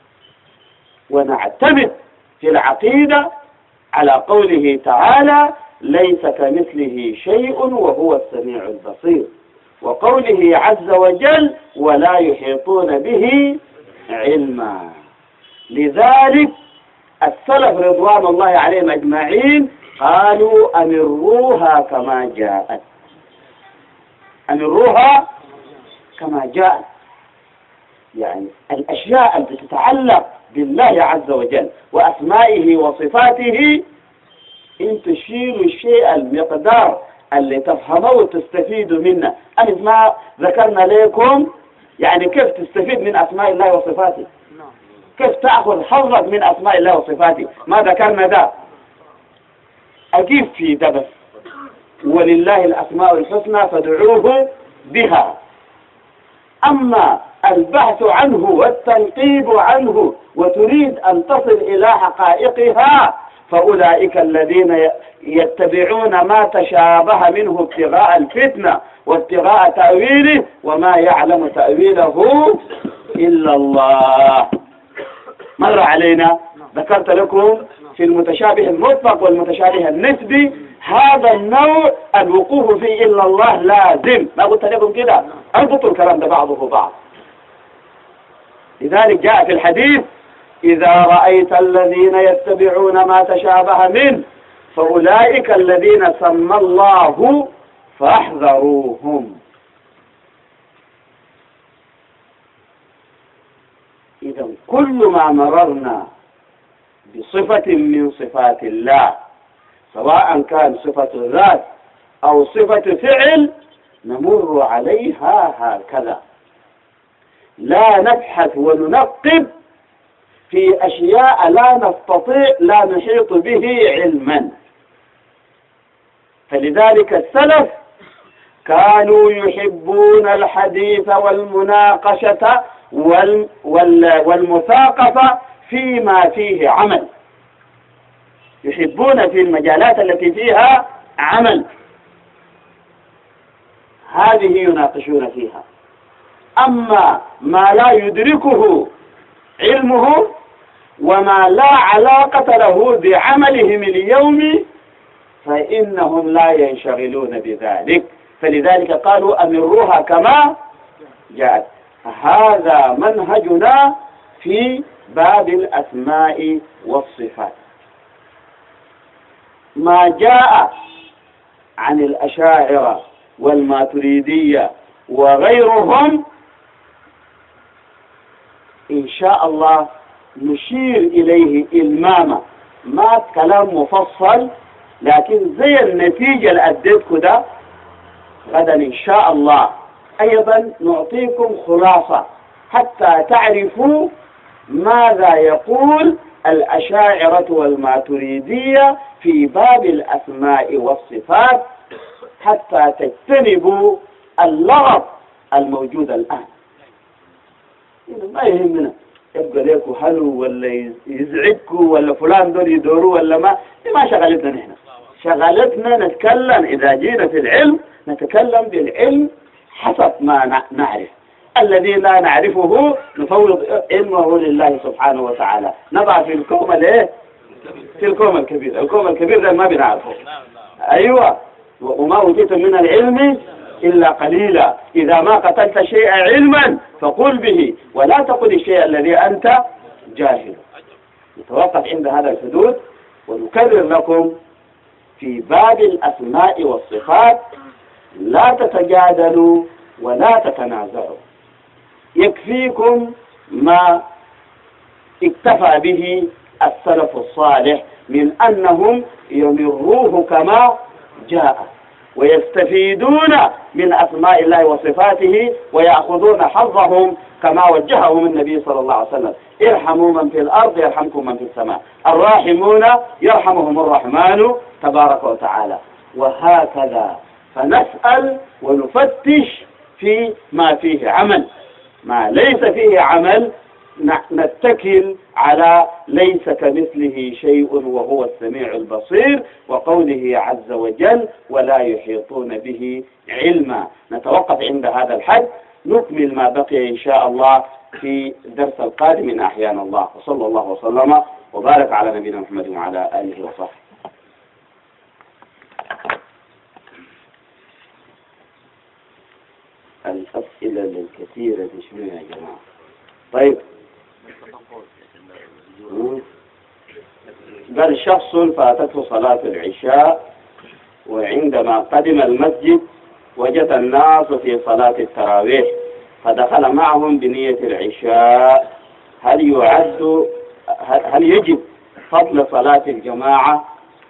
ونعتمد في العقيدة على قوله تعالى ليس كمثله شيء وهو السميع البصير، وقوله عز وجل ولا يحيطون به علما. لذلك السلف رضوان الله عليهم أجمعين قالوا أمروها كما جاءت، أمروها كما جاءت، يعني الأشياء التي تتعلق بالله عز وجل وأسمائه وصفاته إن تشيروا الشيء المقدار اللي تفهمه وتستفيدوا منه. أنا ما ذكرنا لكم يعني كيف تستفيد من أسماء الله وصفاته، كيف تأخذ حظك من أسماء الله وصفاته، ما ذكرنا ده. أجيب في ده بس، ولله الأسماء الحسنى فادعوه بها. أما البحث عنه والتنقيب عنه وتريد أن تصل إلى حقائقها فأولئك الذين يتبعون ما تشابه منه ابتغاء الفتنة وابتغاء تأويله وما يعلم تأويله إلا الله. مر علينا ذكرت لكم في المتشابه المطلق والمتشابه النسبي هذا النوع الوقوف فيه إلا الله لازم. ما قلت لكم كده؟ اربطوا الكلام ده بعضه بعض. لذلك جاء في الحديث إذا رأيت الذين يتبعون ما تشابه منه فأولئك الذين سمى الله فاحذروهم. إذا كل ما مررنا بصفة من صفات الله سواء كان صفة ذات أو صفة فعل نمر عليها هكذا، لا نبحث وننقب في أشياء لا نستطيع لا نحيط به علما. فلذلك السلف كانوا يحبون الحديث والمناقشة وال وال والمثاقفة فيما فيه عمل، يحبون في المجالات التي فيها عمل هذه يناقشون فيها. أما ما لا يدركه علمه وما لا علاقة له بعملهم اليومي فإنهم لا ينشغلون بذلك. فلذلك قالوا أمروها كما جاءت. هذا منهجنا في باب الأسماء والصفات. ما جاء عن الأشاعرة والماتريدية وغيرهم إن شاء الله نشير إليه إلماما، ما كلام مفصل لكن زي النتيجة اللي أديتكم ده غدا إن شاء الله أيضا نعطيكم خلاصة حتى تعرفوا ماذا يقول الأشاعرة والماتريدية في باب الأسماء والصفات حتى تجتنبوا اللغط الموجود الآن. ما يهمنا يبقى ليكوا حلو ولا يزعجكوا ولا فلان دول يدوروا ولا ما، ما شغلتنا نحن. شغلتنا نتكلم إذا جينا في العلم نتكلم بالعلم حسب ما نعرف. الذي لا نعرفه نفوض علمه لله سبحانه وتعالى. نضع في الكوم الايه؟ في الكوم الكبير. الكوم الكبير ده ما بنعرفه. أيوة. وما أوتيتم من العلم إلا قليلا. إذا ما قتلت شيئا علما فقل به ولا تقل الشيء الذي أنت جاهل. نتوقف عند هذا الحدود ونكرر لكم في باب الأسماء والصفات لا تتجادلوا ولا تتنازعوا. يكفيكم ما اكتفى به السلف الصالح من أنهم يمروه كما جاء ويستفيدون من أسماء الله وصفاته ويأخذون حظهم كما وجههم النبي صلى الله عليه وسلم. ارحموا من في الأرض يرحمكم من في السماء، الراحمون يرحمهم الرحمن تبارك وتعالى. وهكذا فنسأل ونفتش في ما فيه عمل. ما ليس فيه عمل نتكل على ليس كمثله شيء وهو السميع البصير، وقوله عز وجل ولا يحيطون به علما. نتوقف عند هذا الحد، نكمل ما بقي إن شاء الله في الدرس القادم إن أحيانا الله. وصلى الله وسلم وبارك على نبينا محمد وعلى آله وصحبه. الأسئلة الكثيرة شنو يا جماعة؟ طيب، قال شخص فاتته صلاة العشاء وعندما قدم المسجد وجد الناس في صلاة التراويح فدخل معهم بنية العشاء، هل يعد هل يجب فضل صلاة الجماعة؟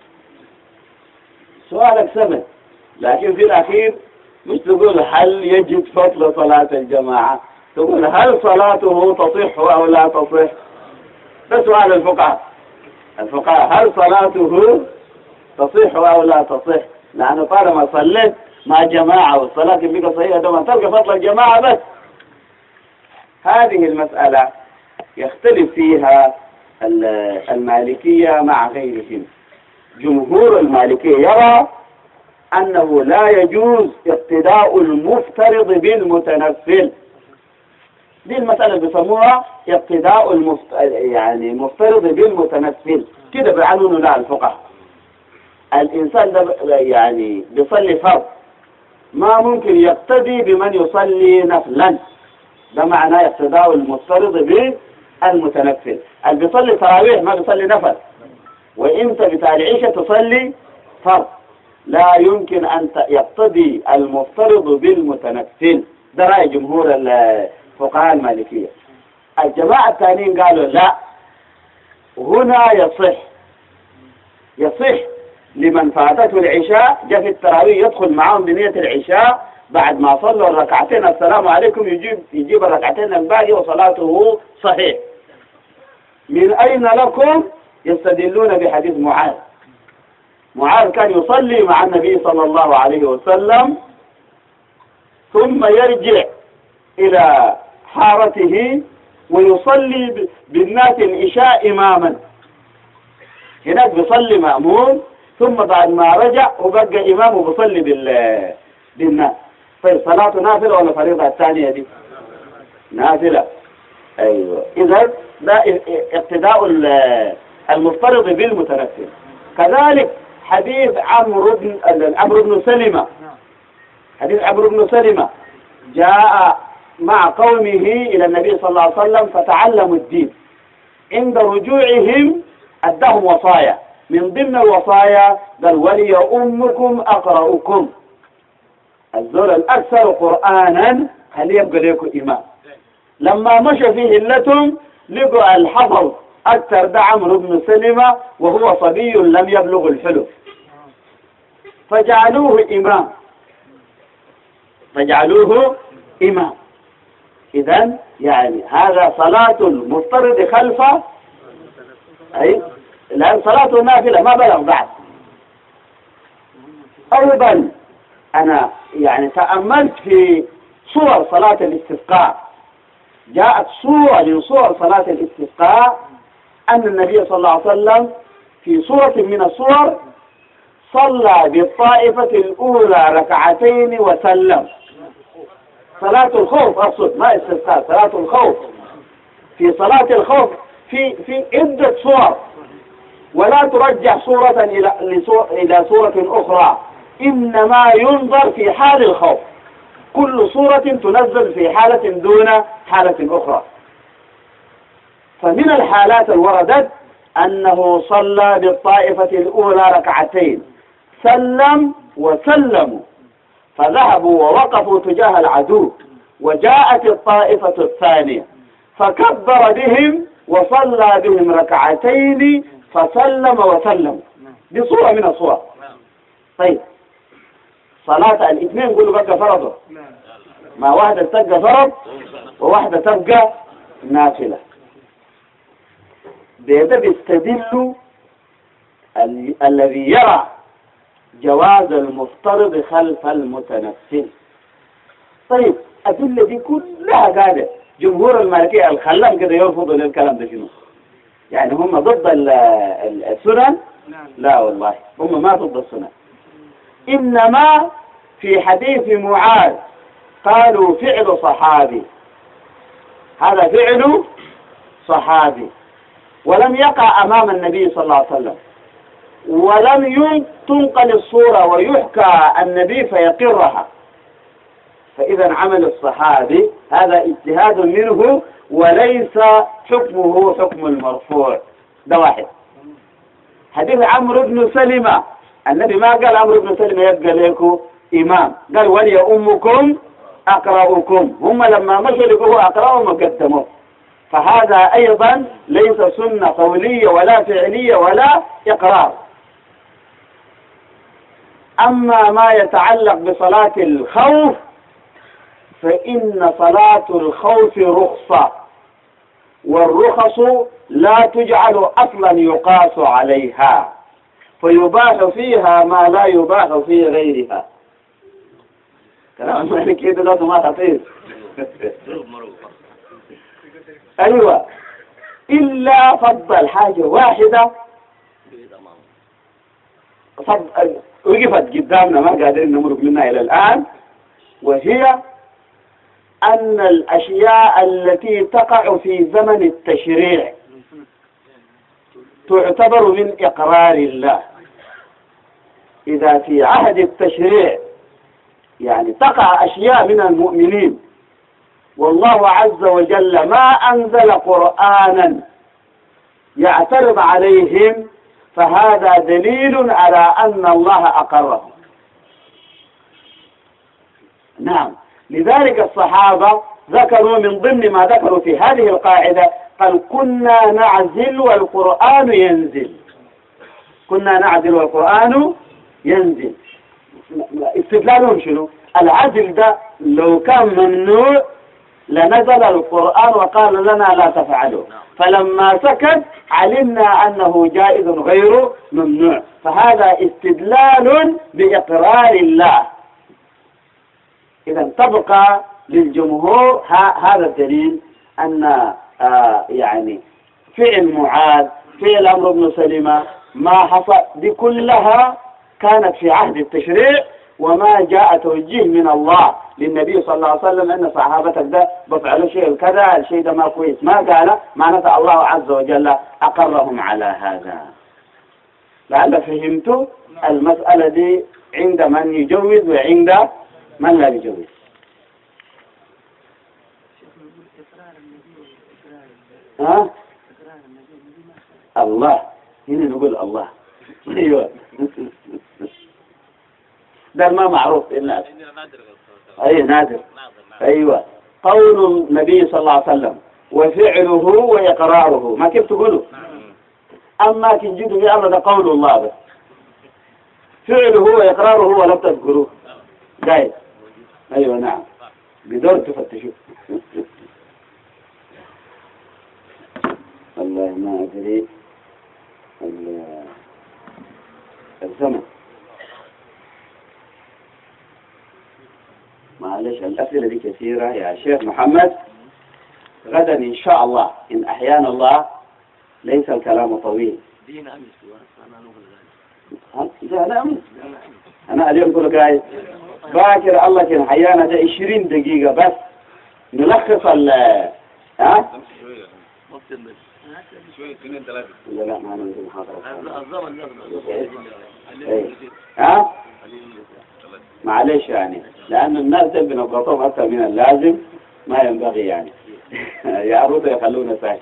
سؤالك سهل، لكن في الأخير مش تقول هل يجب فضل صلاة الجماعة، تقول هل صلاته تصح أو لا تصح. ده سؤال الفقهاء. الفقهاء هل صلاته تصح أو لا تصح، لأنه طالما صليت مع جماعة والصلاة بك صحيحة دوما تلقى فضل الجماعة بس. هذه المسألة يختلف فيها المالكية مع غيرهم. جمهور المالكية يرى أنه لا يجوز اقتداء المفترض بالمتنفل. دي المسألة اللي بيسموها اقتداء المفت... يعني المفترض بالمتنفل، كده بيعنونه لا الفقهاء. الإنسان ده يعني بيصلي فرض ما ممكن يقتدي بمن يصلي نفلا، ده معناه اقتداء المفترض بالمتنفل. اللي بيصلي تراويح ما بيصلي نفل، وانت بتاع العشاء تصلي فرض، لا يمكن أن يقتدي المفترض بالمتنفل. ده رأي جمهور الفقهاء المالكية. الجماعة الثانيين قالوا لا، هنا يصح يصح لمن فاتته العشاء جاء في التراويح يدخل معهم بنية العشاء، بعد ما صلوا الركعتين السلام عليكم يجيب يجيب الركعتين الباقي وصلاته صحيح. من أين لكم؟ يستدلون بحديث معاذ. معاذ كان يصلي مع النبي صلى الله عليه وسلم ثم يرجع إلى حارته ويصلي بالناس العشاء إماما. هناك بيصلي مأمون، ثم بعد ما رجع وبقى إمام وبيصلي بالناس. طيب صلاته نافلة ولا فريضة الثانية دي؟ نافلة. أيوة، إذا ده اقتداء المفترض بالمتنفل. كذلك حديث عمرو بن عمرو بن سلمة، حديث عمرو بن سلمة جاء مع قومه إلى النبي صلى الله عليه وسلم فتعلموا الدين. عند رجوعهم أداهم وصايا، من ضمن الوصايا قال ولي أمكم أقرأكم، الزول الأكثر قرآنا هل يبقى لكم إمام. لما مشى في هلتهم لقوا الحفظ أكثر ده عمرو بن سلمة وهو صبي لم يبلغ الحلم، فجعلوه إمام فجعلوه إمام. إذن يعني هذا صلاة المفترض خلفه، أي لأن صلاته نافلة ما بلغ بعد. أيضا أنا يعني تأملت في صور صلاة الاستسقاء، جاءت صورة من صور صلاة الاستسقاء أن النبي صلى الله عليه وسلم في صورة من الصور صلى بالطائفة الأولى ركعتين وسلم. صلاة الخوف أقصد، ما استسقاء، صلاة الخوف. في صلاة الخوف في في عدة صور، ولا ترجح صورة إلى إلى صورة أخرى، إنما ينظر في حال الخوف. كل صورة تنزل في حالة دون حالة أخرى. فمن الحالات الوردت أنه صلى بالطائفة الأولى ركعتين، سلم وسلموا، فذهبوا ووقفوا تجاه العدو، وجاءت الطائفة الثانية فكبر بهم وصلى بهم ركعتين فسلم وسلم. دي صورة من الصور. طيب صلاة الاثنين يقولوا بقى فرضه، ما واحدة تبقى فرض وواحدة تبقى نافلة. بهذا بيستدل ال... الذي يرى جواز المفترض خلف المتنفل. طيب الأدلة دي كلها قاعدة جمهور المالكية الخلام كده يرفضوا للكلام ده شنو؟ يعني هم ضد ال- ال- السنن؟ لا والله هم ما ضد السنن، إنما في حديث معاذ قالوا فعل صحابي، هذا فعل صحابي ولم يقع أمام النبي صلى الله عليه وسلم، ولم ين- تنقل الصورة ويحكى النبي فيقرها، فإذا عمل الصحابي هذا اجتهاد منه وليس حكمه حكم المرفوع. ده واحد. حديث عمرو بن سلمة، النبي ما قال عمرو بن سلمة يبقى لكم إمام، قال ولي أمكم أقرأكم، هم لما مشوا لقوا أقرأهم قدموه، فهذا أيضا ليس سنة قولية ولا فعلية ولا إقرار. أما ما يتعلق بصلاة الخوف فإن صلاة الخوف رخصة، والرخص لا تجعل أصلا يقاس عليها، فيباح فيها ما لا يباح في غيرها. كلام المالك كده لا ما خطير. أيوة، إلا فضل حاجة واحدة فضل وقفت قدامنا ما قادرين نمرق منها إلى الآن، وهي أن الأشياء التي تقع في زمن التشريع تعتبر من إقرار الله. إذا في عهد التشريع يعني تقع أشياء من المؤمنين والله عز وجل ما أنزل قرآنا يعترض عليهم، فهذا دليل على أن الله أقرهم. نعم، لذلك الصحابة ذكروا من ضمن ما ذكروا في هذه القاعدة، قال كنا نعزل والقرآن ينزل، كنا نعزل والقرآن ينزل. استدلالهم شنو؟ العزل ده لو كان ممنوع لنزل القرآن وقال لنا لا تفعلوا، فلما سكت علمنا أنه جائز غير ممنوع، فهذا استدلال بإقرار الله. إذا تبقى للجمهور هذا الدليل أن آه يعني فعل معاذ، فعل عمرو بن سلمة، ما حصل دي كلها كانت في عهد التشريع، وما جاء توجيه من الله للنبي صلى الله عليه وسلم أن صحابتك ده بفعلوا شيء كذا، الشيء ده ما كويس، ما قال معناته الله عز وجل أقرهم على هذا. لعل فهمتوا المسألة دي عند من يجوز وعند من لا يجوز. ها؟ الله، هنا نقول الله. ايوه ده ما معروف إلا أي نادر. أيوة، قول النبي صلى الله عليه وسلم وفعله وإقراره، ما كيف تقولوا؟ أما تجدوا في أمر ده قول الله بس، فعله وإقراره ولم تذكروه جايز. أيوة نعم، بدور تفتشوا. والله ما أدري الزمن، معلش الأسئلة دي كثيرة يا شيخ محمد. غدا إن شاء الله إن أحيانا الله ليس الكلام طويل. لا أمس أنا اليوم كله قاعد باكر الله كان حيانا ده عشرين دقيقة بس نلخص ال ها لا لا ما ننزل محاضرة ها معلش يعني، لأن الناس ده بنضغطهم أكثر من اللازم، ما ينبغي يعني يا أروض يخلونا ساكت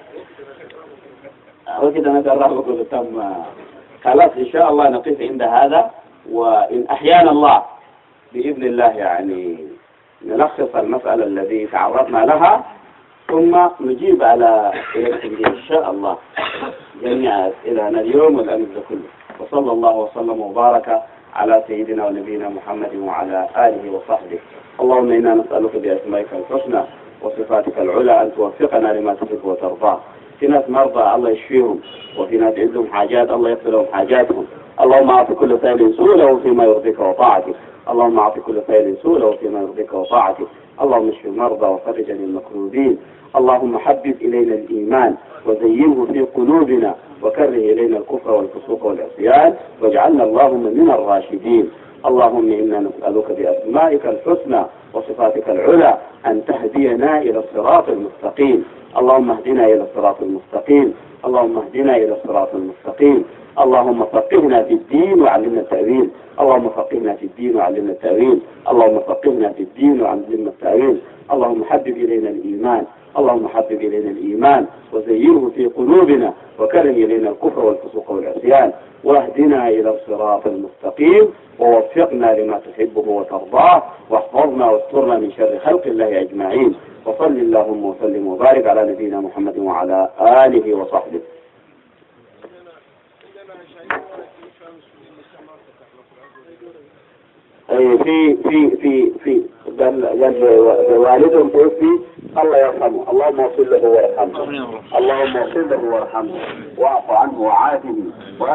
وكده نترى كل تم. خلاص إن شاء الله نقف عند هذا، وإن أحيانا الله بإذن الله يعني نلخص المسألة التي تعرضنا لها ثم نجيب على أسئلتكم إن شاء الله جميع أسئلتنا اليوم والأمس كله. وصلى الله وسلم وبارك على سيدنا ونبينا محمد وعلى آله وصحبه. اللهم إنا نسألك بأسمائك الحسنى وصفاتك العلى أن توفقنا لما تحب وترضى. في ناس مرضى الله يشفيهم، وفي ناس عندهم حاجات الله يغفر لهم حاجاتهم. اللهم أعط كل خير سؤله فيما يرضيك وطاعتك، اللهم أعط كل خير سؤله فيما يرضيك وطاعتك. اللهم اشف المرضى وفرج عن المكروبين. اللهم حبب إلينا الإيمان وزينه في قلوبنا وكره إلينا الكفر والفسوق والعصيان واجعلنا اللهم من الراشدين. اللهم إنا نسألك بأسمائك الحسنى وصفاتك العلى أن تهدينا إلى الصراط المستقيم. اللهم اهدنا إلى الصراط المستقيم. اللهم اهدنا إلى الصراط المستقيم. اللهم فقهنا في الدين وعلمنا التأويل. اللهم فقهنا في الدين وعلمنا التأويل. اللهم فقهنا في الدين وعلمنا التأويل. اللهم حبب إلينا الإيمان. اللهم حبب إلينا الإيمان وزينه في قلوبنا وكره إلينا الكفر والفسوق والعصيان واهدنا إلى الصراط المستقيم ووفقنا لما تحبه وترضاه واحفظنا واسترنا من شر خلق الله أجمعين. وصل اللهم وسلم وبارك على نبينا محمد وعلى آله وصحبه. في في في في والدهم توفي الله يرحمه. اللهم اغفر له وارحمه. اللهم اغفر له وارحمه واعف عنه وعافه.